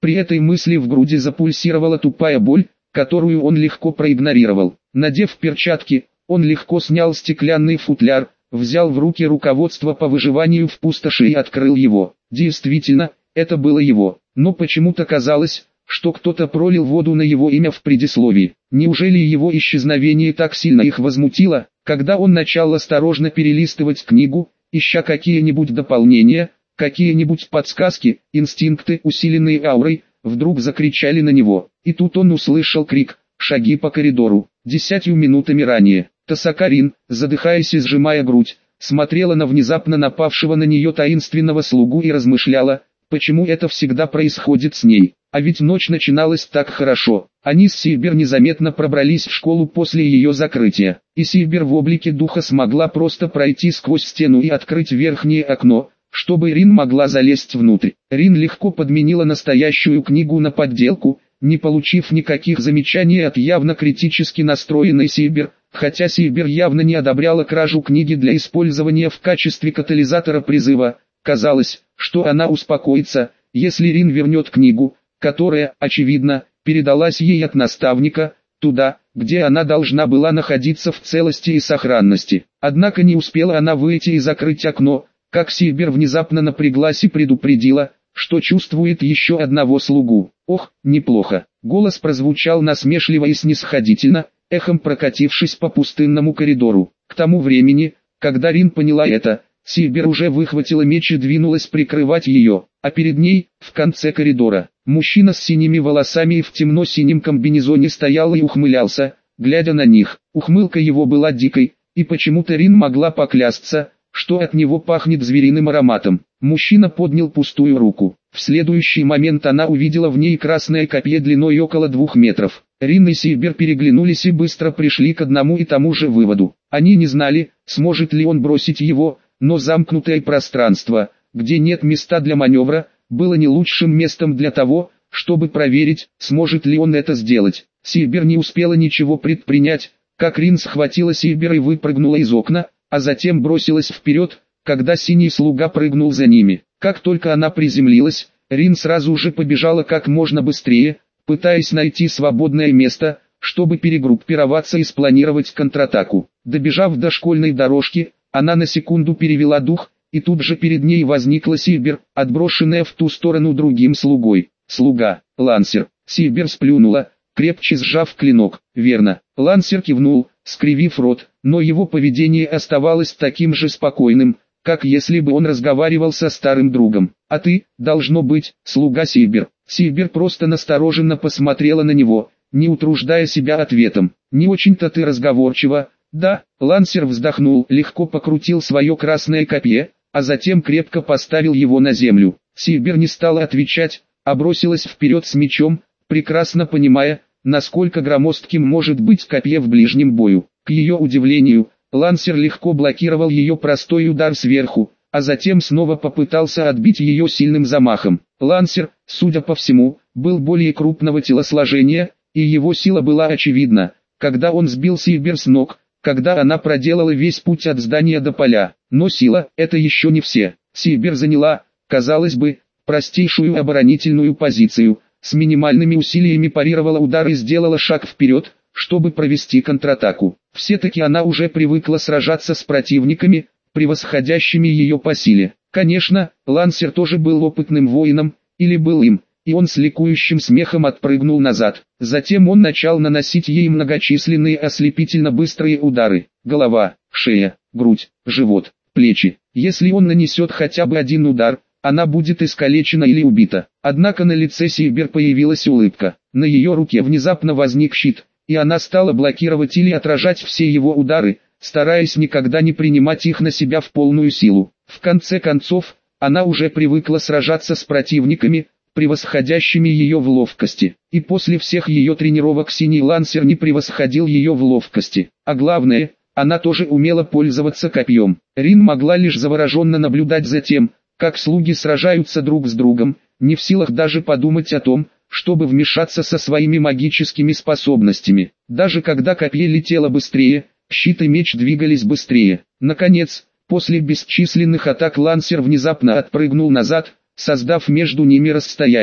Speaker 1: При этой мысли в груди запульсировала тупая боль, которую он легко проигнорировал. Надев перчатки, он легко снял стеклянный футляр, взял в руки руководство по выживанию в пустоши и открыл его. Действительно, это было его, но почему-то казалось, что кто-то пролил воду на его имя в предисловии. Неужели его исчезновение так сильно их возмутило, когда он начал осторожно перелистывать книгу, ища какие-нибудь дополнения, какие-нибудь подсказки, инстинкты, усиленные аурой, вдруг закричали на него. И тут он услышал крик, шаги по коридору. Десятью минутами ранее, Тасака Рин, задыхаясь и сжимая грудь, смотрела на внезапно напавшего на нее таинственного слугу и размышляла, почему это всегда происходит с ней. А ведь ночь начиналась так хорошо. Они с Сильбер незаметно пробрались в школу после ее закрытия. И Сильбер в облике духа смогла просто пройти сквозь стену и открыть верхнее окно, чтобы Рин могла залезть внутрь. Рин легко подменила настоящую книгу на подделку, не получив никаких замечаний от явно критически настроенной Сильбер, хотя Сильбер явно не одобряла кражу книги для использования в качестве катализатора призыва. Казалось, что она успокоится, если Рин вернет книгу, которая, очевидно, передалась ей от наставника, туда, где она должна была находиться в целости и сохранности. Однако не успела она выйти и закрыть окно, как Сильбер внезапно напряглась и предупредила, что чувствует еще одного слугу. «Ох, неплохо!» Голос прозвучал насмешливо и снисходительно, эхом прокатившись по пустынному коридору. К тому времени, когда Рин поняла это, Сильбер уже выхватила меч и двинулась прикрывать ее, а перед ней, в конце коридора, мужчина с синими волосами и в темно-синем комбинезоне стоял и ухмылялся, глядя на них. Ухмылка его была дикой, и почему-то Рин могла поклясться, что от него пахнет звериным ароматом. Мужчина поднял пустую руку. В следующий момент она увидела в ней красное копье длиной около двух метров. Рин и Сильбер переглянулись и быстро пришли к одному и тому же выводу. Они не знали, сможет ли он бросить его, но замкнутое пространство, где нет места для маневра, было не лучшим местом для того, чтобы проверить, сможет ли он это сделать. Сильбер не успела ничего предпринять, как Рин схватила Сильбер и выпрыгнула из окна, а затем бросилась вперед, когда синий слуга прыгнул за ними. Как только она приземлилась, Рин сразу же побежала как можно быстрее, пытаясь найти свободное место, чтобы перегруппироваться и спланировать контратаку. Добежав до школьной дорожки, она на секунду перевела дух, и тут же перед ней возникла Сильбер, отброшенная в ту сторону другим слугой. Слуга, Лансер. Сильбер сплюнула, крепче сжав клинок. Верно. Лансер кивнул, скривив рот, но его поведение оставалось таким же спокойным, как если бы он разговаривал со старым другом. А ты, должно быть, слуга Сильбер. Сильбер просто настороженно посмотрела на него, не утруждая себя ответом. Не очень-то ты разговорчива. Да, Лансер вздохнул, легко покрутил свое красное копье, а затем крепко поставил его на землю. Сильбер не стала отвечать, а бросилась вперед с мечом, прекрасно понимая, насколько громоздким может быть копье в ближнем бою. К ее удивлению, Лансер легко блокировал ее простой удар сверху, а затем снова попытался отбить ее сильным замахом. Лансер, судя по всему, был более крупного телосложения, и его сила была очевидна, когда он сбил Сильбер с ног, когда она проделала весь путь от здания до поля. Но сила – это еще не все. Сильбер заняла, казалось бы, простейшую оборонительную позицию, с минимальными усилиями парировала удар и сделала шаг вперед, чтобы провести контратаку. Все-таки она уже привыкла сражаться с противниками, превосходящими ее по силе. Конечно, Лансер тоже был опытным воином, или был им, и он с ликующим смехом отпрыгнул назад. Затем он начал наносить ей многочисленные ослепительно быстрые удары. Голова, шея, грудь, живот, плечи. Если он нанесет хотя бы один удар, она будет искалечена или убита. Однако на лице Сильбер появилась улыбка. На ее руке внезапно возник щит, и она стала блокировать или отражать все его удары, стараясь никогда не принимать их на себя в полную силу. В конце концов, она уже привыкла сражаться с противниками, превосходящими ее в ловкости. И после всех ее тренировок Синий Лансер не превосходил ее в ловкости. А главное, она тоже умела пользоваться копьем. Рин могла лишь завороженно наблюдать за тем, как слуги сражаются друг с другом, не в силах даже подумать о том, чтобы вмешаться со своими магическими способностями. Даже когда копье летело быстрее, щит и меч двигались быстрее. Наконец, после бесчисленных атак Лансер внезапно отпрыгнул назад, создав между ними расстояние.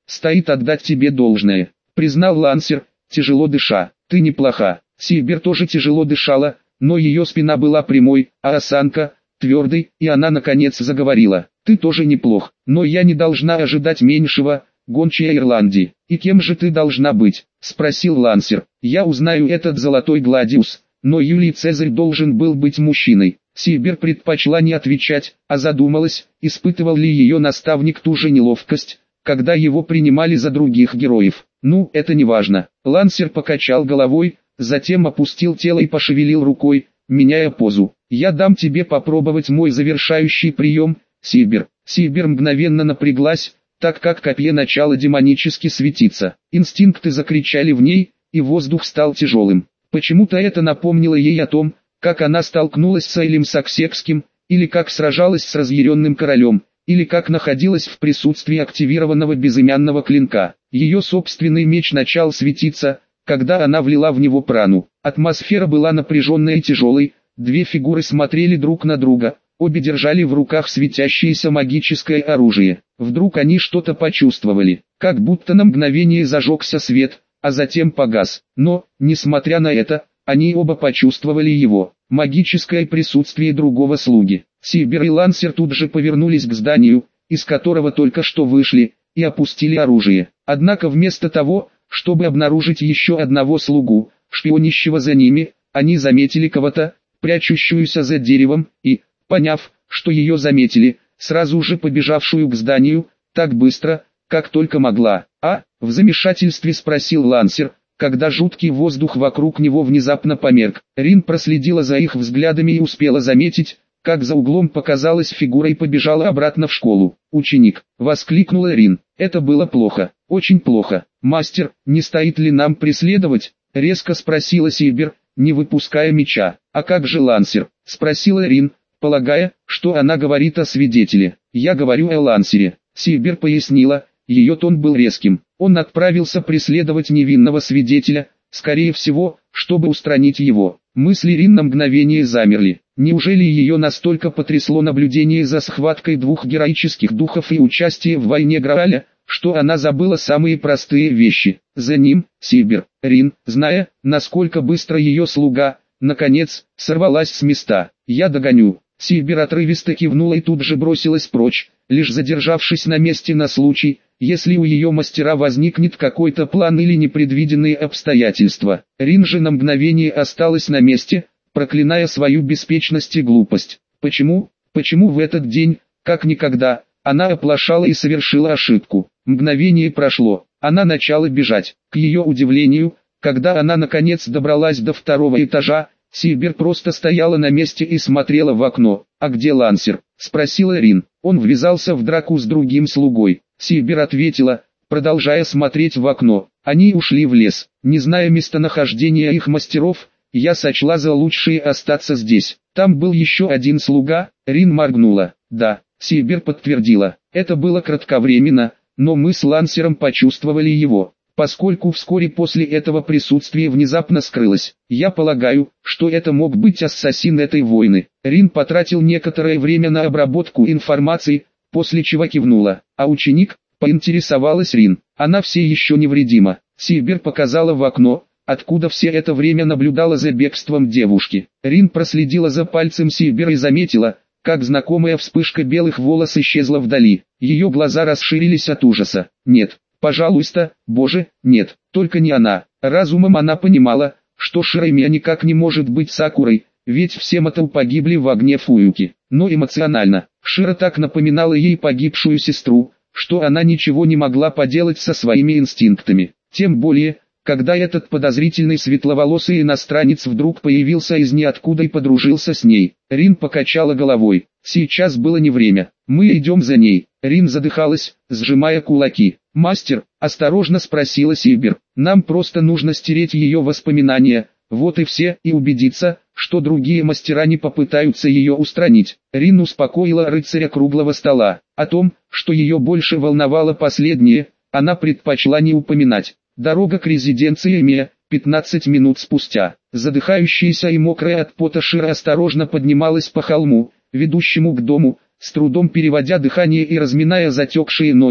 Speaker 1: стоит отдать тебе должное», — признал Лансер, тяжело дыша. «Ты неплоха». Сильбер тоже тяжело дышала, но ее спина была прямой, а осанка — твердой, и она наконец заговорила. «Ты тоже неплох, но я не должна ожидать меньшего, гончая Ирландии». «И кем же ты должна быть?» — спросил Лансер. «Я узнаю этот золотой гладиус, но Юлий Цезарь должен был быть мужчиной». Сильбер предпочла не отвечать, а задумалась, испытывал ли ее наставник ту же неловкость, когда его принимали за других героев. «Ну, это не важно». Лансер покачал головой, затем опустил тело и пошевелил рукой, меняя позу. «Я дам тебе попробовать мой завершающий прием, Сильбер». Сильбер мгновенно напряглась, так как копье начало демонически светиться. Инстинкты закричали в ней, и воздух стал тяжелым. Почему-то это напомнило ей о том, как она столкнулась с Эйлем Саксекским, или как сражалась с разъяренным королем, или как находилась в присутствии активированного безымянного клинка. Ее собственный меч начал светиться, когда она влила в него прану. Атмосфера была напряженной и тяжелой, две фигуры смотрели друг на друга, обе держали в руках светящееся магическое оружие. Вдруг они что-то почувствовали, как будто на мгновение зажегся свет, а затем погас. Но, несмотря на это, они оба почувствовали его, магическое присутствие другого слуги. Сильбер и Лансер тут же повернулись к зданию, из которого только что вышли, и опустили оружие. Однако вместо того, чтобы обнаружить еще одного слугу, шпионящего за ними, они заметили кого-то, прячущуюся за деревом, и, поняв, что ее заметили, сразу же побежавшую к зданию, так быстро, как только могла. «А?» — в замешательстве спросил Лансер, когда жуткий воздух вокруг него внезапно померк. Рин проследила за их взглядами и успела заметить, как за углом показалась фигура и побежала обратно в школу. «Ученик!» — воскликнула Рин. «Это было плохо, очень плохо. Мастер, не стоит ли нам преследовать?» — резко спросила Сильбер, не выпуская меча. «А как же Лансер?» — спросила Рин, полагая, что она говорит о свидетеле. «Я говорю о Лансере», — Сильбер пояснила, ее тон был резким. Он отправился преследовать невинного свидетеля, скорее всего, чтобы устранить его. Мысли Рин на мгновение замерли. Неужели ее настолько потрясло наблюдение за схваткой двух героических духов и участие в войне Грааля, что она забыла самые простые вещи? За ним, Сильбер, Рин, зная, насколько быстро ее слуга, наконец, сорвалась с места. «Я догоню». Сильбер отрывисто кивнула и тут же бросилась прочь, лишь задержавшись на месте на случай, если у ее мастера возникнет какой-то план или непредвиденные обстоятельства. Рин же на мгновение осталась на месте, проклиная свою беспечность и глупость. Почему, почему в этот день, как никогда, она оплошала и совершила ошибку? Мгновение прошло, она начала бежать. К ее удивлению, когда она наконец добралась до второго этажа, Сильбер просто стояла на месте и смотрела в окно. «А где Лансер?» — спросила Рин. «Он ввязался в драку с другим слугой». Сильбер ответила, продолжая смотреть в окно. «Они ушли в лес. Не зная местонахождения их мастеров, я сочла за лучшее остаться здесь. Там был еще один слуга». Рин моргнула. «Да», — Сильбер подтвердила. «Это было кратковременно, но мы с Лансером почувствовали его, поскольку вскоре после этого присутствие внезапно скрылось. Я полагаю, что это мог быть ассасин этой войны». Рин потратил некоторое время на обработку информации, после чего кивнула. «А ученик?» — поинтересовалась Рин. «Она все еще невредима». Сильбер показала в окно, откуда все это время наблюдала за бегством девушки. Рин проследила за пальцем Сильбер и заметила, как знакомая вспышка белых волос исчезла вдали. Ее глаза расширились от ужаса. «Нет, пожалуйста, боже, нет, только не она». Разумом она понимала, что Ширамия никак не может быть Сакурой, ведь все Матау погибли в огне Фуюки. Но эмоционально, Шира так напоминала ей погибшую сестру, что она ничего не могла поделать со своими инстинктами. Тем более, когда этот подозрительный светловолосый иностранец вдруг появился из ниоткуда и подружился с ней. Рин покачала головой. Сейчас было не время. «Мы идем за ней». Рин задыхалась, сжимая кулаки. «Мастер?» – осторожно спросила Сильбер. «Нам просто нужно стереть ее воспоминания, вот и все, и убедиться, что другие мастера не попытаются ее устранить». Рин успокоила рыцаря круглого стола. О том, что ее больше волновало последнее, она предпочла не упоминать. Дорога к резиденции Эмия, пятнадцать минут спустя. Задыхающаяся и мокрая от пота Шира осторожно поднималась по холму, ведущему к дому, с трудом переводя дыхание и разминая затекшие ноги,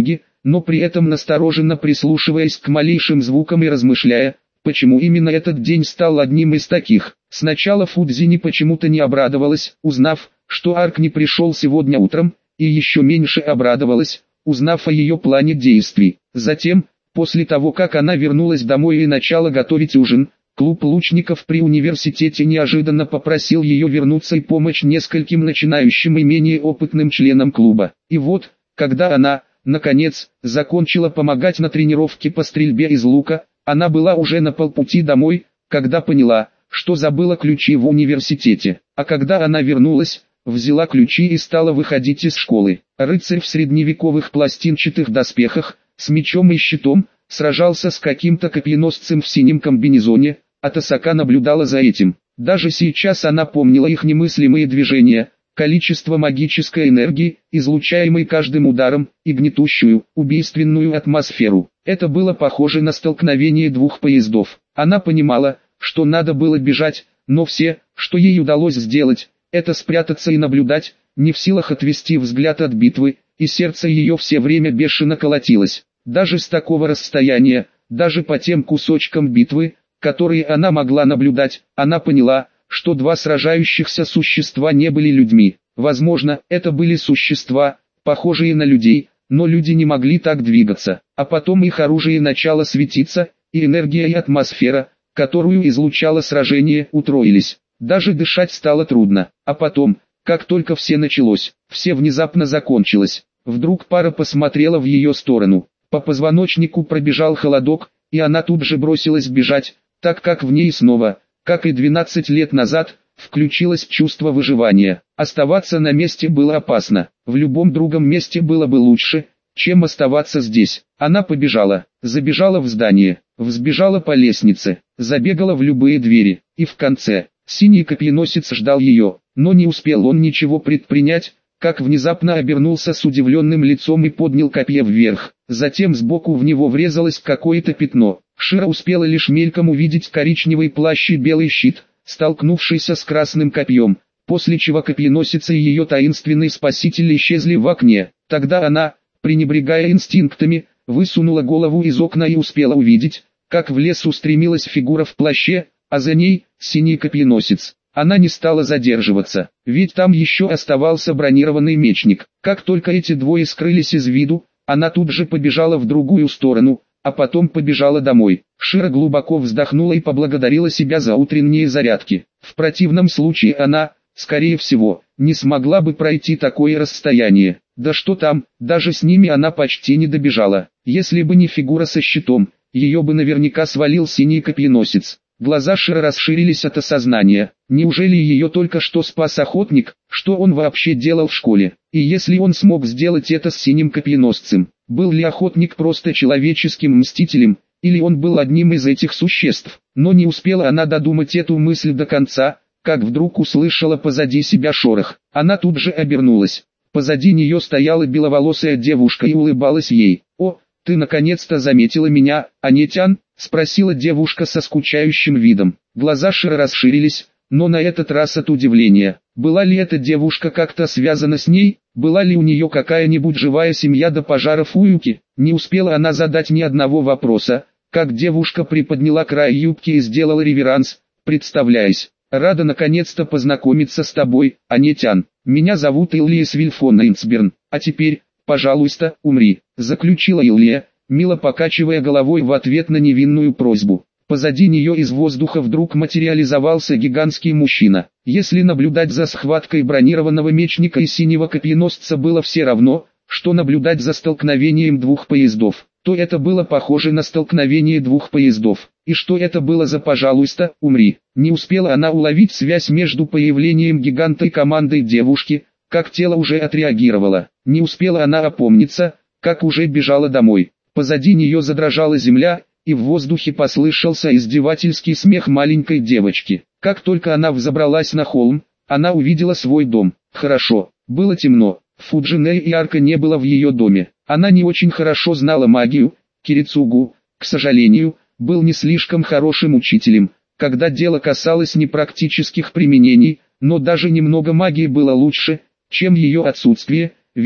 Speaker 1: но при этом настороженно прислушиваясь к малейшим звукам и размышляя, почему именно этот день стал одним из таких. Сначала Фудзини почему-то не обрадовалась, узнав, что Арк не пришел сегодня утром, и еще меньше обрадовалась, узнав о ее плане действий. Затем, после того как она вернулась домой и начала готовить ужин, клуб лучников при университете неожиданно попросил ее вернуться и помочь нескольким начинающим и менее опытным членам клуба. И вот, когда она, наконец, закончила помогать на тренировке по стрельбе из лука, она была уже на полпути домой, когда поняла, что забыла ключи в университете. А когда она вернулась, взяла ключи и стала выходить из школы. Рыцарь в средневековых пластинчатых доспехах, с мечом и щитом, сражался с каким-то копьеносцем в синем комбинезоне, а Тасака наблюдала за этим. Даже сейчас она помнила их немыслимые движения, количество магической энергии, излучаемой каждым ударом, и гнетущую, убийственную атмосферу. Это было похоже на столкновение двух поездов. Она понимала, что надо было бежать, но все, что ей удалось сделать, это спрятаться и наблюдать, не в силах отвести взгляд от битвы, и сердце ее все время бешено колотилось. Даже с такого расстояния, даже по тем кусочкам битвы, которые она могла наблюдать, она поняла, что два сражающихся существа не были людьми. Возможно, это были существа, похожие на людей, но люди не могли так двигаться. А потом их оружие начало светиться, и энергия и атмосфера, которую излучало сражение, утроились. Даже дышать стало трудно. А потом, как только все началось, все внезапно закончилось. Вдруг пара посмотрела в ее сторону. По позвоночнику пробежал холодок, и она тут же бросилась бежать, так как в ней снова, как и двенадцать лет назад, включилось чувство выживания. Оставаться на месте было опасно. В любом другом месте было бы лучше, чем оставаться здесь. Она побежала, забежала в здание, взбежала по лестнице, забегала в любые двери, и в конце, синий копьеносец ждал ее, но не успел он ничего предпринять, как внезапно обернулся с удивленным лицом и поднял копье вверх. Затем сбоку в него врезалось какое-то пятно. Шира успела лишь мельком увидеть коричневый плащ и белый щит, столкнувшийся с красным копьем, после чего копьеносица и ее таинственный спаситель исчезли в окне. Тогда она, пренебрегая инстинктами, высунула голову из окна и успела увидеть, как в лес устремилась фигура в плаще, а за ней синий копьеносец. Она не стала задерживаться, ведь там еще оставался бронированный мечник. Как только эти двое скрылись из виду, она тут же побежала в другую сторону, а потом побежала домой. Шира глубоко вздохнула и поблагодарила себя за утренние зарядки. В противном случае она, скорее всего, не смогла бы пройти такое расстояние. Да что там, даже с ними она почти не добежала. Если бы не фигура со щитом, ее бы наверняка свалил синий копьеносец. Глаза Шира расширились от осознания. Неужели ее только что спас охотник? Что он вообще делал в школе? И если он смог сделать это с синим копьеносцем, был ли охотник просто человеческим мстителем, или он был одним из этих существ? Но не успела она додумать эту мысль до конца, как вдруг услышала позади себя шорох. Она тут же обернулась. Позади нее стояла беловолосая девушка и улыбалась ей. «О, ты наконец-то заметила меня, Анетян?» — спросила девушка со скучающим видом. Глаза Шира расширились, но на этот раз от удивления. Была ли эта девушка как-то связана с ней? Была ли у нее какая-нибудь живая семья до пожаров у Юки? Не успела она задать ни одного вопроса, как девушка приподняла край юбки и сделала реверанс, представляясь. «Рада наконец-то познакомиться с тобой, Анетян. Меня зовут Ильяс Вильфон Эйнсберн. А теперь, пожалуйста, умри», — заключила Илья, мило покачивая головой в ответ на невинную просьбу. Позади нее из воздуха вдруг материализовался гигантский мужчина. Если наблюдать за схваткой бронированного мечника и синего копьеносца было все равно, что наблюдать за столкновением двух поездов, то это было похоже на столкновение двух поездов. И что это было за «пожалуйста, умри»? Не успела она уловить связь между появлением гиганта и командой девушки, как тело уже отреагировало. Не успела она опомниться, как уже бежала домой. Позади нее задрожала земля, и в воздухе послышался издевательский смех маленькой девочки. Как только она взобралась на холм, она увидела свой дом. Хорошо, было темно, Фуджине и Арка не было в ее доме. Она не очень хорошо знала магию. Кирицугу, к сожалению, был не слишком хорошим учителем, когда дело касалось непрактических применений, но даже немного магии было лучше, чем ее отсутствие. Верно,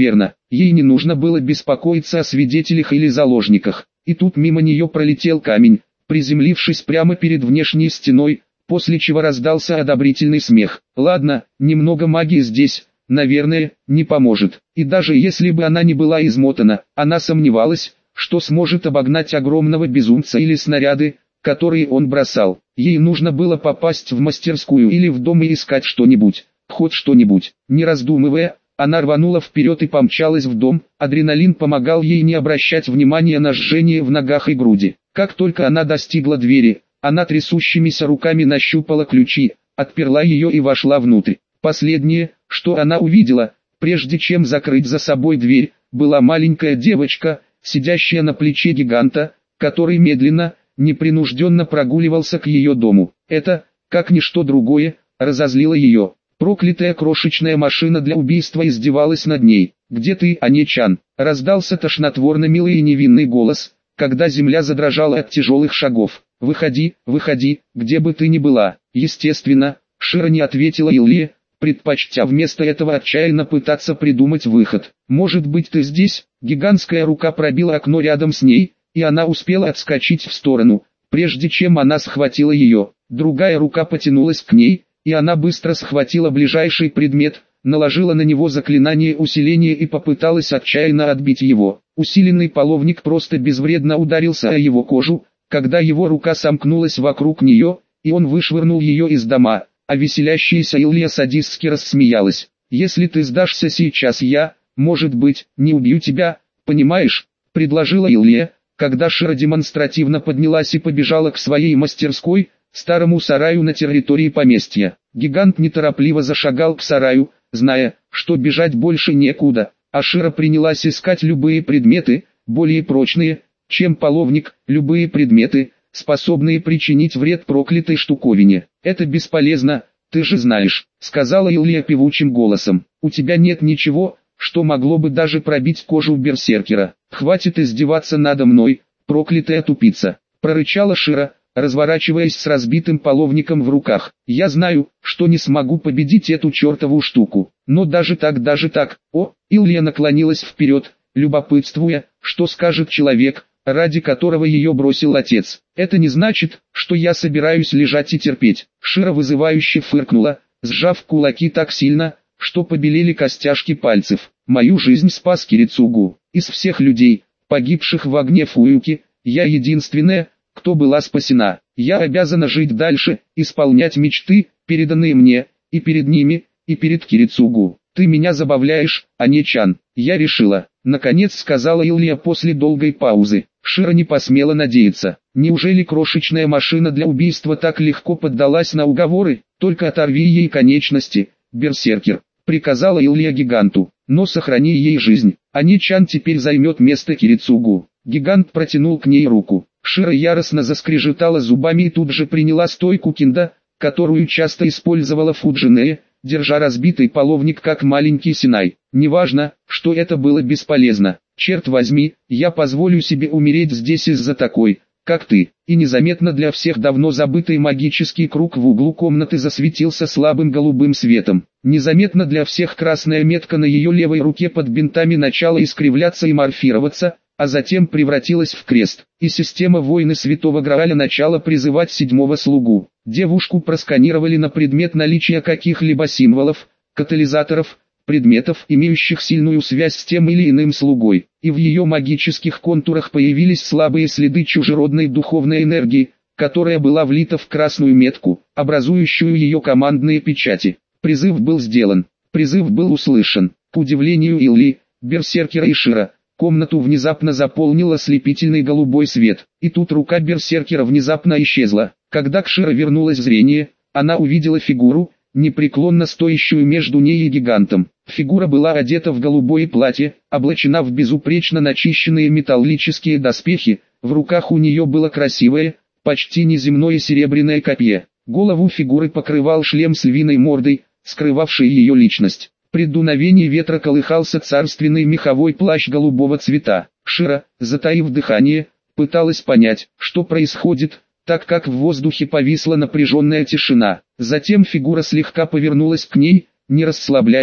Speaker 1: Ей не нужно было беспокоиться о свидетелях или заложниках. И тут мимо нее пролетел камень, приземлившись прямо перед внешней стеной, после чего раздался одобрительный смех. Ладно, немного магии здесь, наверное, не поможет. И даже если бы она не была измотана, она сомневалась, что сможет обогнать огромного безумца или снаряды, которые он бросал. Ей нужно было попасть в мастерскую или в дом и искать что-нибудь, хоть что-нибудь. Не раздумывая, она рванула вперед и помчалась в дом. Адреналин помогал ей не обращать внимания на жжение в ногах и груди. Как только она достигла двери, она трясущимися руками нащупала ключи, отперла ее и вошла внутрь. Последнее, что она увидела, прежде чем закрыть за собой дверь, была маленькая девочка, сидящая на плече гиганта, который медленно, непринужденно прогуливался к ее дому. Это, как ничто другое, разозлило ее. Проклятая крошечная машина для убийства издевалась над ней. «Где ты, Ане-чан?» — раздался тошнотворно милый и невинный голос, когда земля задрожала от тяжелых шагов. «Выходи, выходи, где бы ты ни была». Естественно, Шира не ответила Илле, предпочтя вместо этого отчаянно пытаться придумать выход. «Может быть, ты здесь?» Гигантская рука пробила окно рядом с ней, и она успела отскочить в сторону, прежде чем она схватила ее. Другая рука потянулась к ней, и она быстро схватила ближайший предмет, наложила на него заклинание усиления и попыталась отчаянно отбить его. Усиленный половник просто безвредно ударился о его кожу, когда его рука сомкнулась вокруг нее, и он вышвырнул ее из дома, а веселящаяся Иллия садистски рассмеялась. «Если ты сдашься сейчас, я, может быть, не убью тебя, понимаешь?» — предложила Иллия, когда Шира демонстративно поднялась и побежала к своей мастерской, старому сараю на территории поместья. Гигант неторопливо зашагал к сараю, зная, что бежать больше некуда, а Шира принялась искать любые предметы, более прочные, чем половник, любые предметы, способные причинить вред проклятой штуковине. «Это бесполезно, ты же знаешь», — сказала Иллия певучим голосом. «У тебя нет ничего, что могло бы даже пробить кожу берсеркера. Хватит издеваться надо мной, проклятая тупица», — прорычала Шира, разворачиваясь с разбитым половником в руках. «Я знаю, что не смогу победить эту чертову штуку, но даже так, даже так...» О, Иллия наклонилась вперед, любопытствуя, что скажет человек, ради которого ее бросил отец. «Это не значит, что я собираюсь лежать и терпеть». Шира вызывающе фыркнула, сжав кулаки так сильно, что побелели костяшки пальцев. «Мою жизнь спас Кирицугу. Из всех людей, погибших в огне Фуюки, я единственная, кто была спасена. Я обязана жить дальше, исполнять мечты, переданные мне, и перед ними, и перед Кирицугу. Ты меня забавляешь, Ане-чан». «Я решила», — наконец сказала Иллия после долгой паузы. Шира не посмела надеяться. Неужели крошечная машина для убийства так легко поддалась на уговоры? «Только оторви ей конечности, берсеркер», — приказала Иллия гиганту, — «но сохрани ей жизнь. Ане-чан теперь займет место Кирицугу». Гигант протянул к ней руку. Шира яростно заскрежетала зубами и тут же приняла стойку кинда, которую часто использовала Фуджинея, держа разбитый половник как маленький синай. Неважно, что это было бесполезно. «Черт возьми, я позволю себе умереть здесь из-за такой, как ты». И незаметно для всех давно забытый магический круг в углу комнаты засветился слабым голубым светом. Незаметно для всех красная метка на ее левой руке под бинтами начала искривляться и морфироваться, а затем превратилась в крест. И система войны Святого Грааля начала призывать седьмого слугу. Девушку просканировали на предмет наличия каких-либо символов, катализаторов, предметов, имеющих сильную связь с тем или иным слугой, и в ее магических контурах появились слабые следы чужеродной духовной энергии, которая была влита в красную метку, образующую ее командные печати. Призыв был сделан, призыв был услышан. К удивлению Иллии, берсеркера и Шира, комнату внезапно заполнил ослепительный голубой свет, и тут рука берсеркера внезапно исчезла. Когда к Шира вернулось зрение, она увидела фигуру, непреклонно стоящую между ней и гигантом. Фигура была одета в голубое платье, облачена в безупречно начищенные металлические доспехи, в руках у нее было красивое, почти неземное серебряное копье. Голову фигуры покрывал шлем с львиной мордой, скрывавший ее личность. При дуновении ветра колыхался царственный меховой плащ голубого цвета. Шира, затаив дыхание, пыталась понять, что происходит, так как в воздухе повисла напряженная тишина. Затем фигура слегка повернулась к ней, не расслабляясь,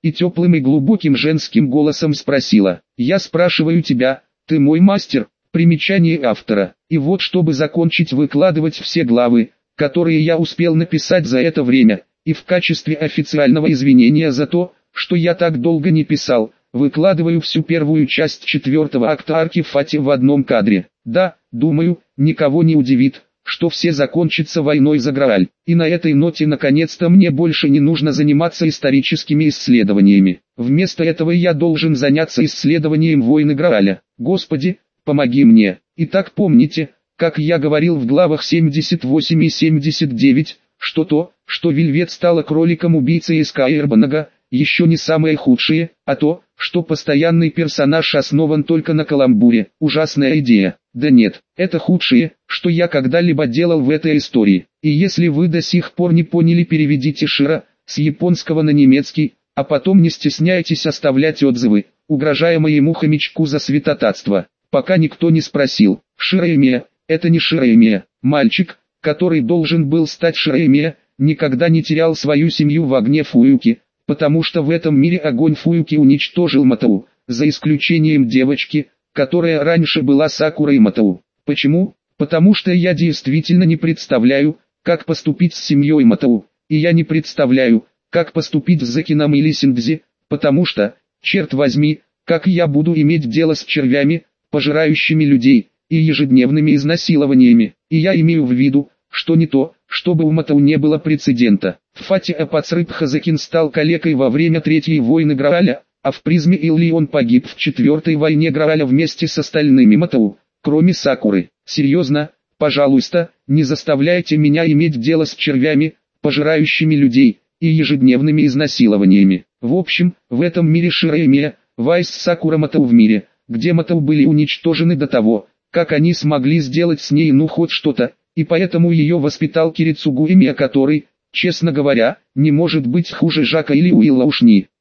Speaker 1: и теплым и глубоким женским голосом спросила: «Я спрашиваю тебя, ты мой мастер?» Примечание автора. И вот, чтобы закончить выкладывать все главы, которые я успел написать за это время, и в качестве официального извинения за то, что я так долго не писал, выкладываю всю первую часть четвертого акта арки Фати в одном кадре. Да, думаю, никого не удивит, что все закончатся войной за Грааль. И на этой ноте наконец-то мне больше не нужно заниматься историческими исследованиями. Вместо этого я должен заняться исследованием войны Грааля. Господи, помоги мне. Итак, помните, как я говорил в главах семьдесят восемь и семьдесят девять, что то, что Вельвет стала кроликом-убийцей из Каэрбанага, еще не самое худшее, а то, что постоянный персонаж основан только на каламбуре. Ужасная идея. Да нет, это худшее, что я когда-либо делал в этой истории. И если вы до сих пор не поняли, переведите Шира с японского на немецкий, а потом не стесняйтесь оставлять отзывы, угрожая моему хомячку за святотатство. Пока никто не спросил. Широэмия – это не Широэмия. Мальчик, который должен был стать Широэмия, никогда не терял свою семью в огне Фуюки, потому что в этом мире огонь Фуюки уничтожил Матоу, за исключением девочки, которая раньше была Сакурой Матоу. Почему? Потому что я действительно не представляю, как поступить с семьей Матоу, и я не представляю, как поступить с Закином или Синдзи, потому что, черт возьми, как я буду иметь дело с червями, пожирающими людей, и ежедневными изнасилованиями, и я имею в виду, что не то, чтобы у Матоу не было прецедента. В Фати Апацрып Хазакин стал калекой во время Третьей войны Грааля, а в Призме Илли он погиб в Четвертой войне Грааля вместе с остальными Матоу, кроме Сакуры. Серьезно, пожалуйста, не заставляйте меня иметь дело с червями, пожирающими людей, и ежедневными изнасилованиями. В общем, в этом мире Широэмия, Вайс Сакура Матоу в мире, где Матоу были уничтожены до того, как они смогли сделать с ней ну хоть что-то, и поэтому ее воспитал Кирицугу Эмия, который, честно говоря, не может быть хуже Жака или Уилла Ушни.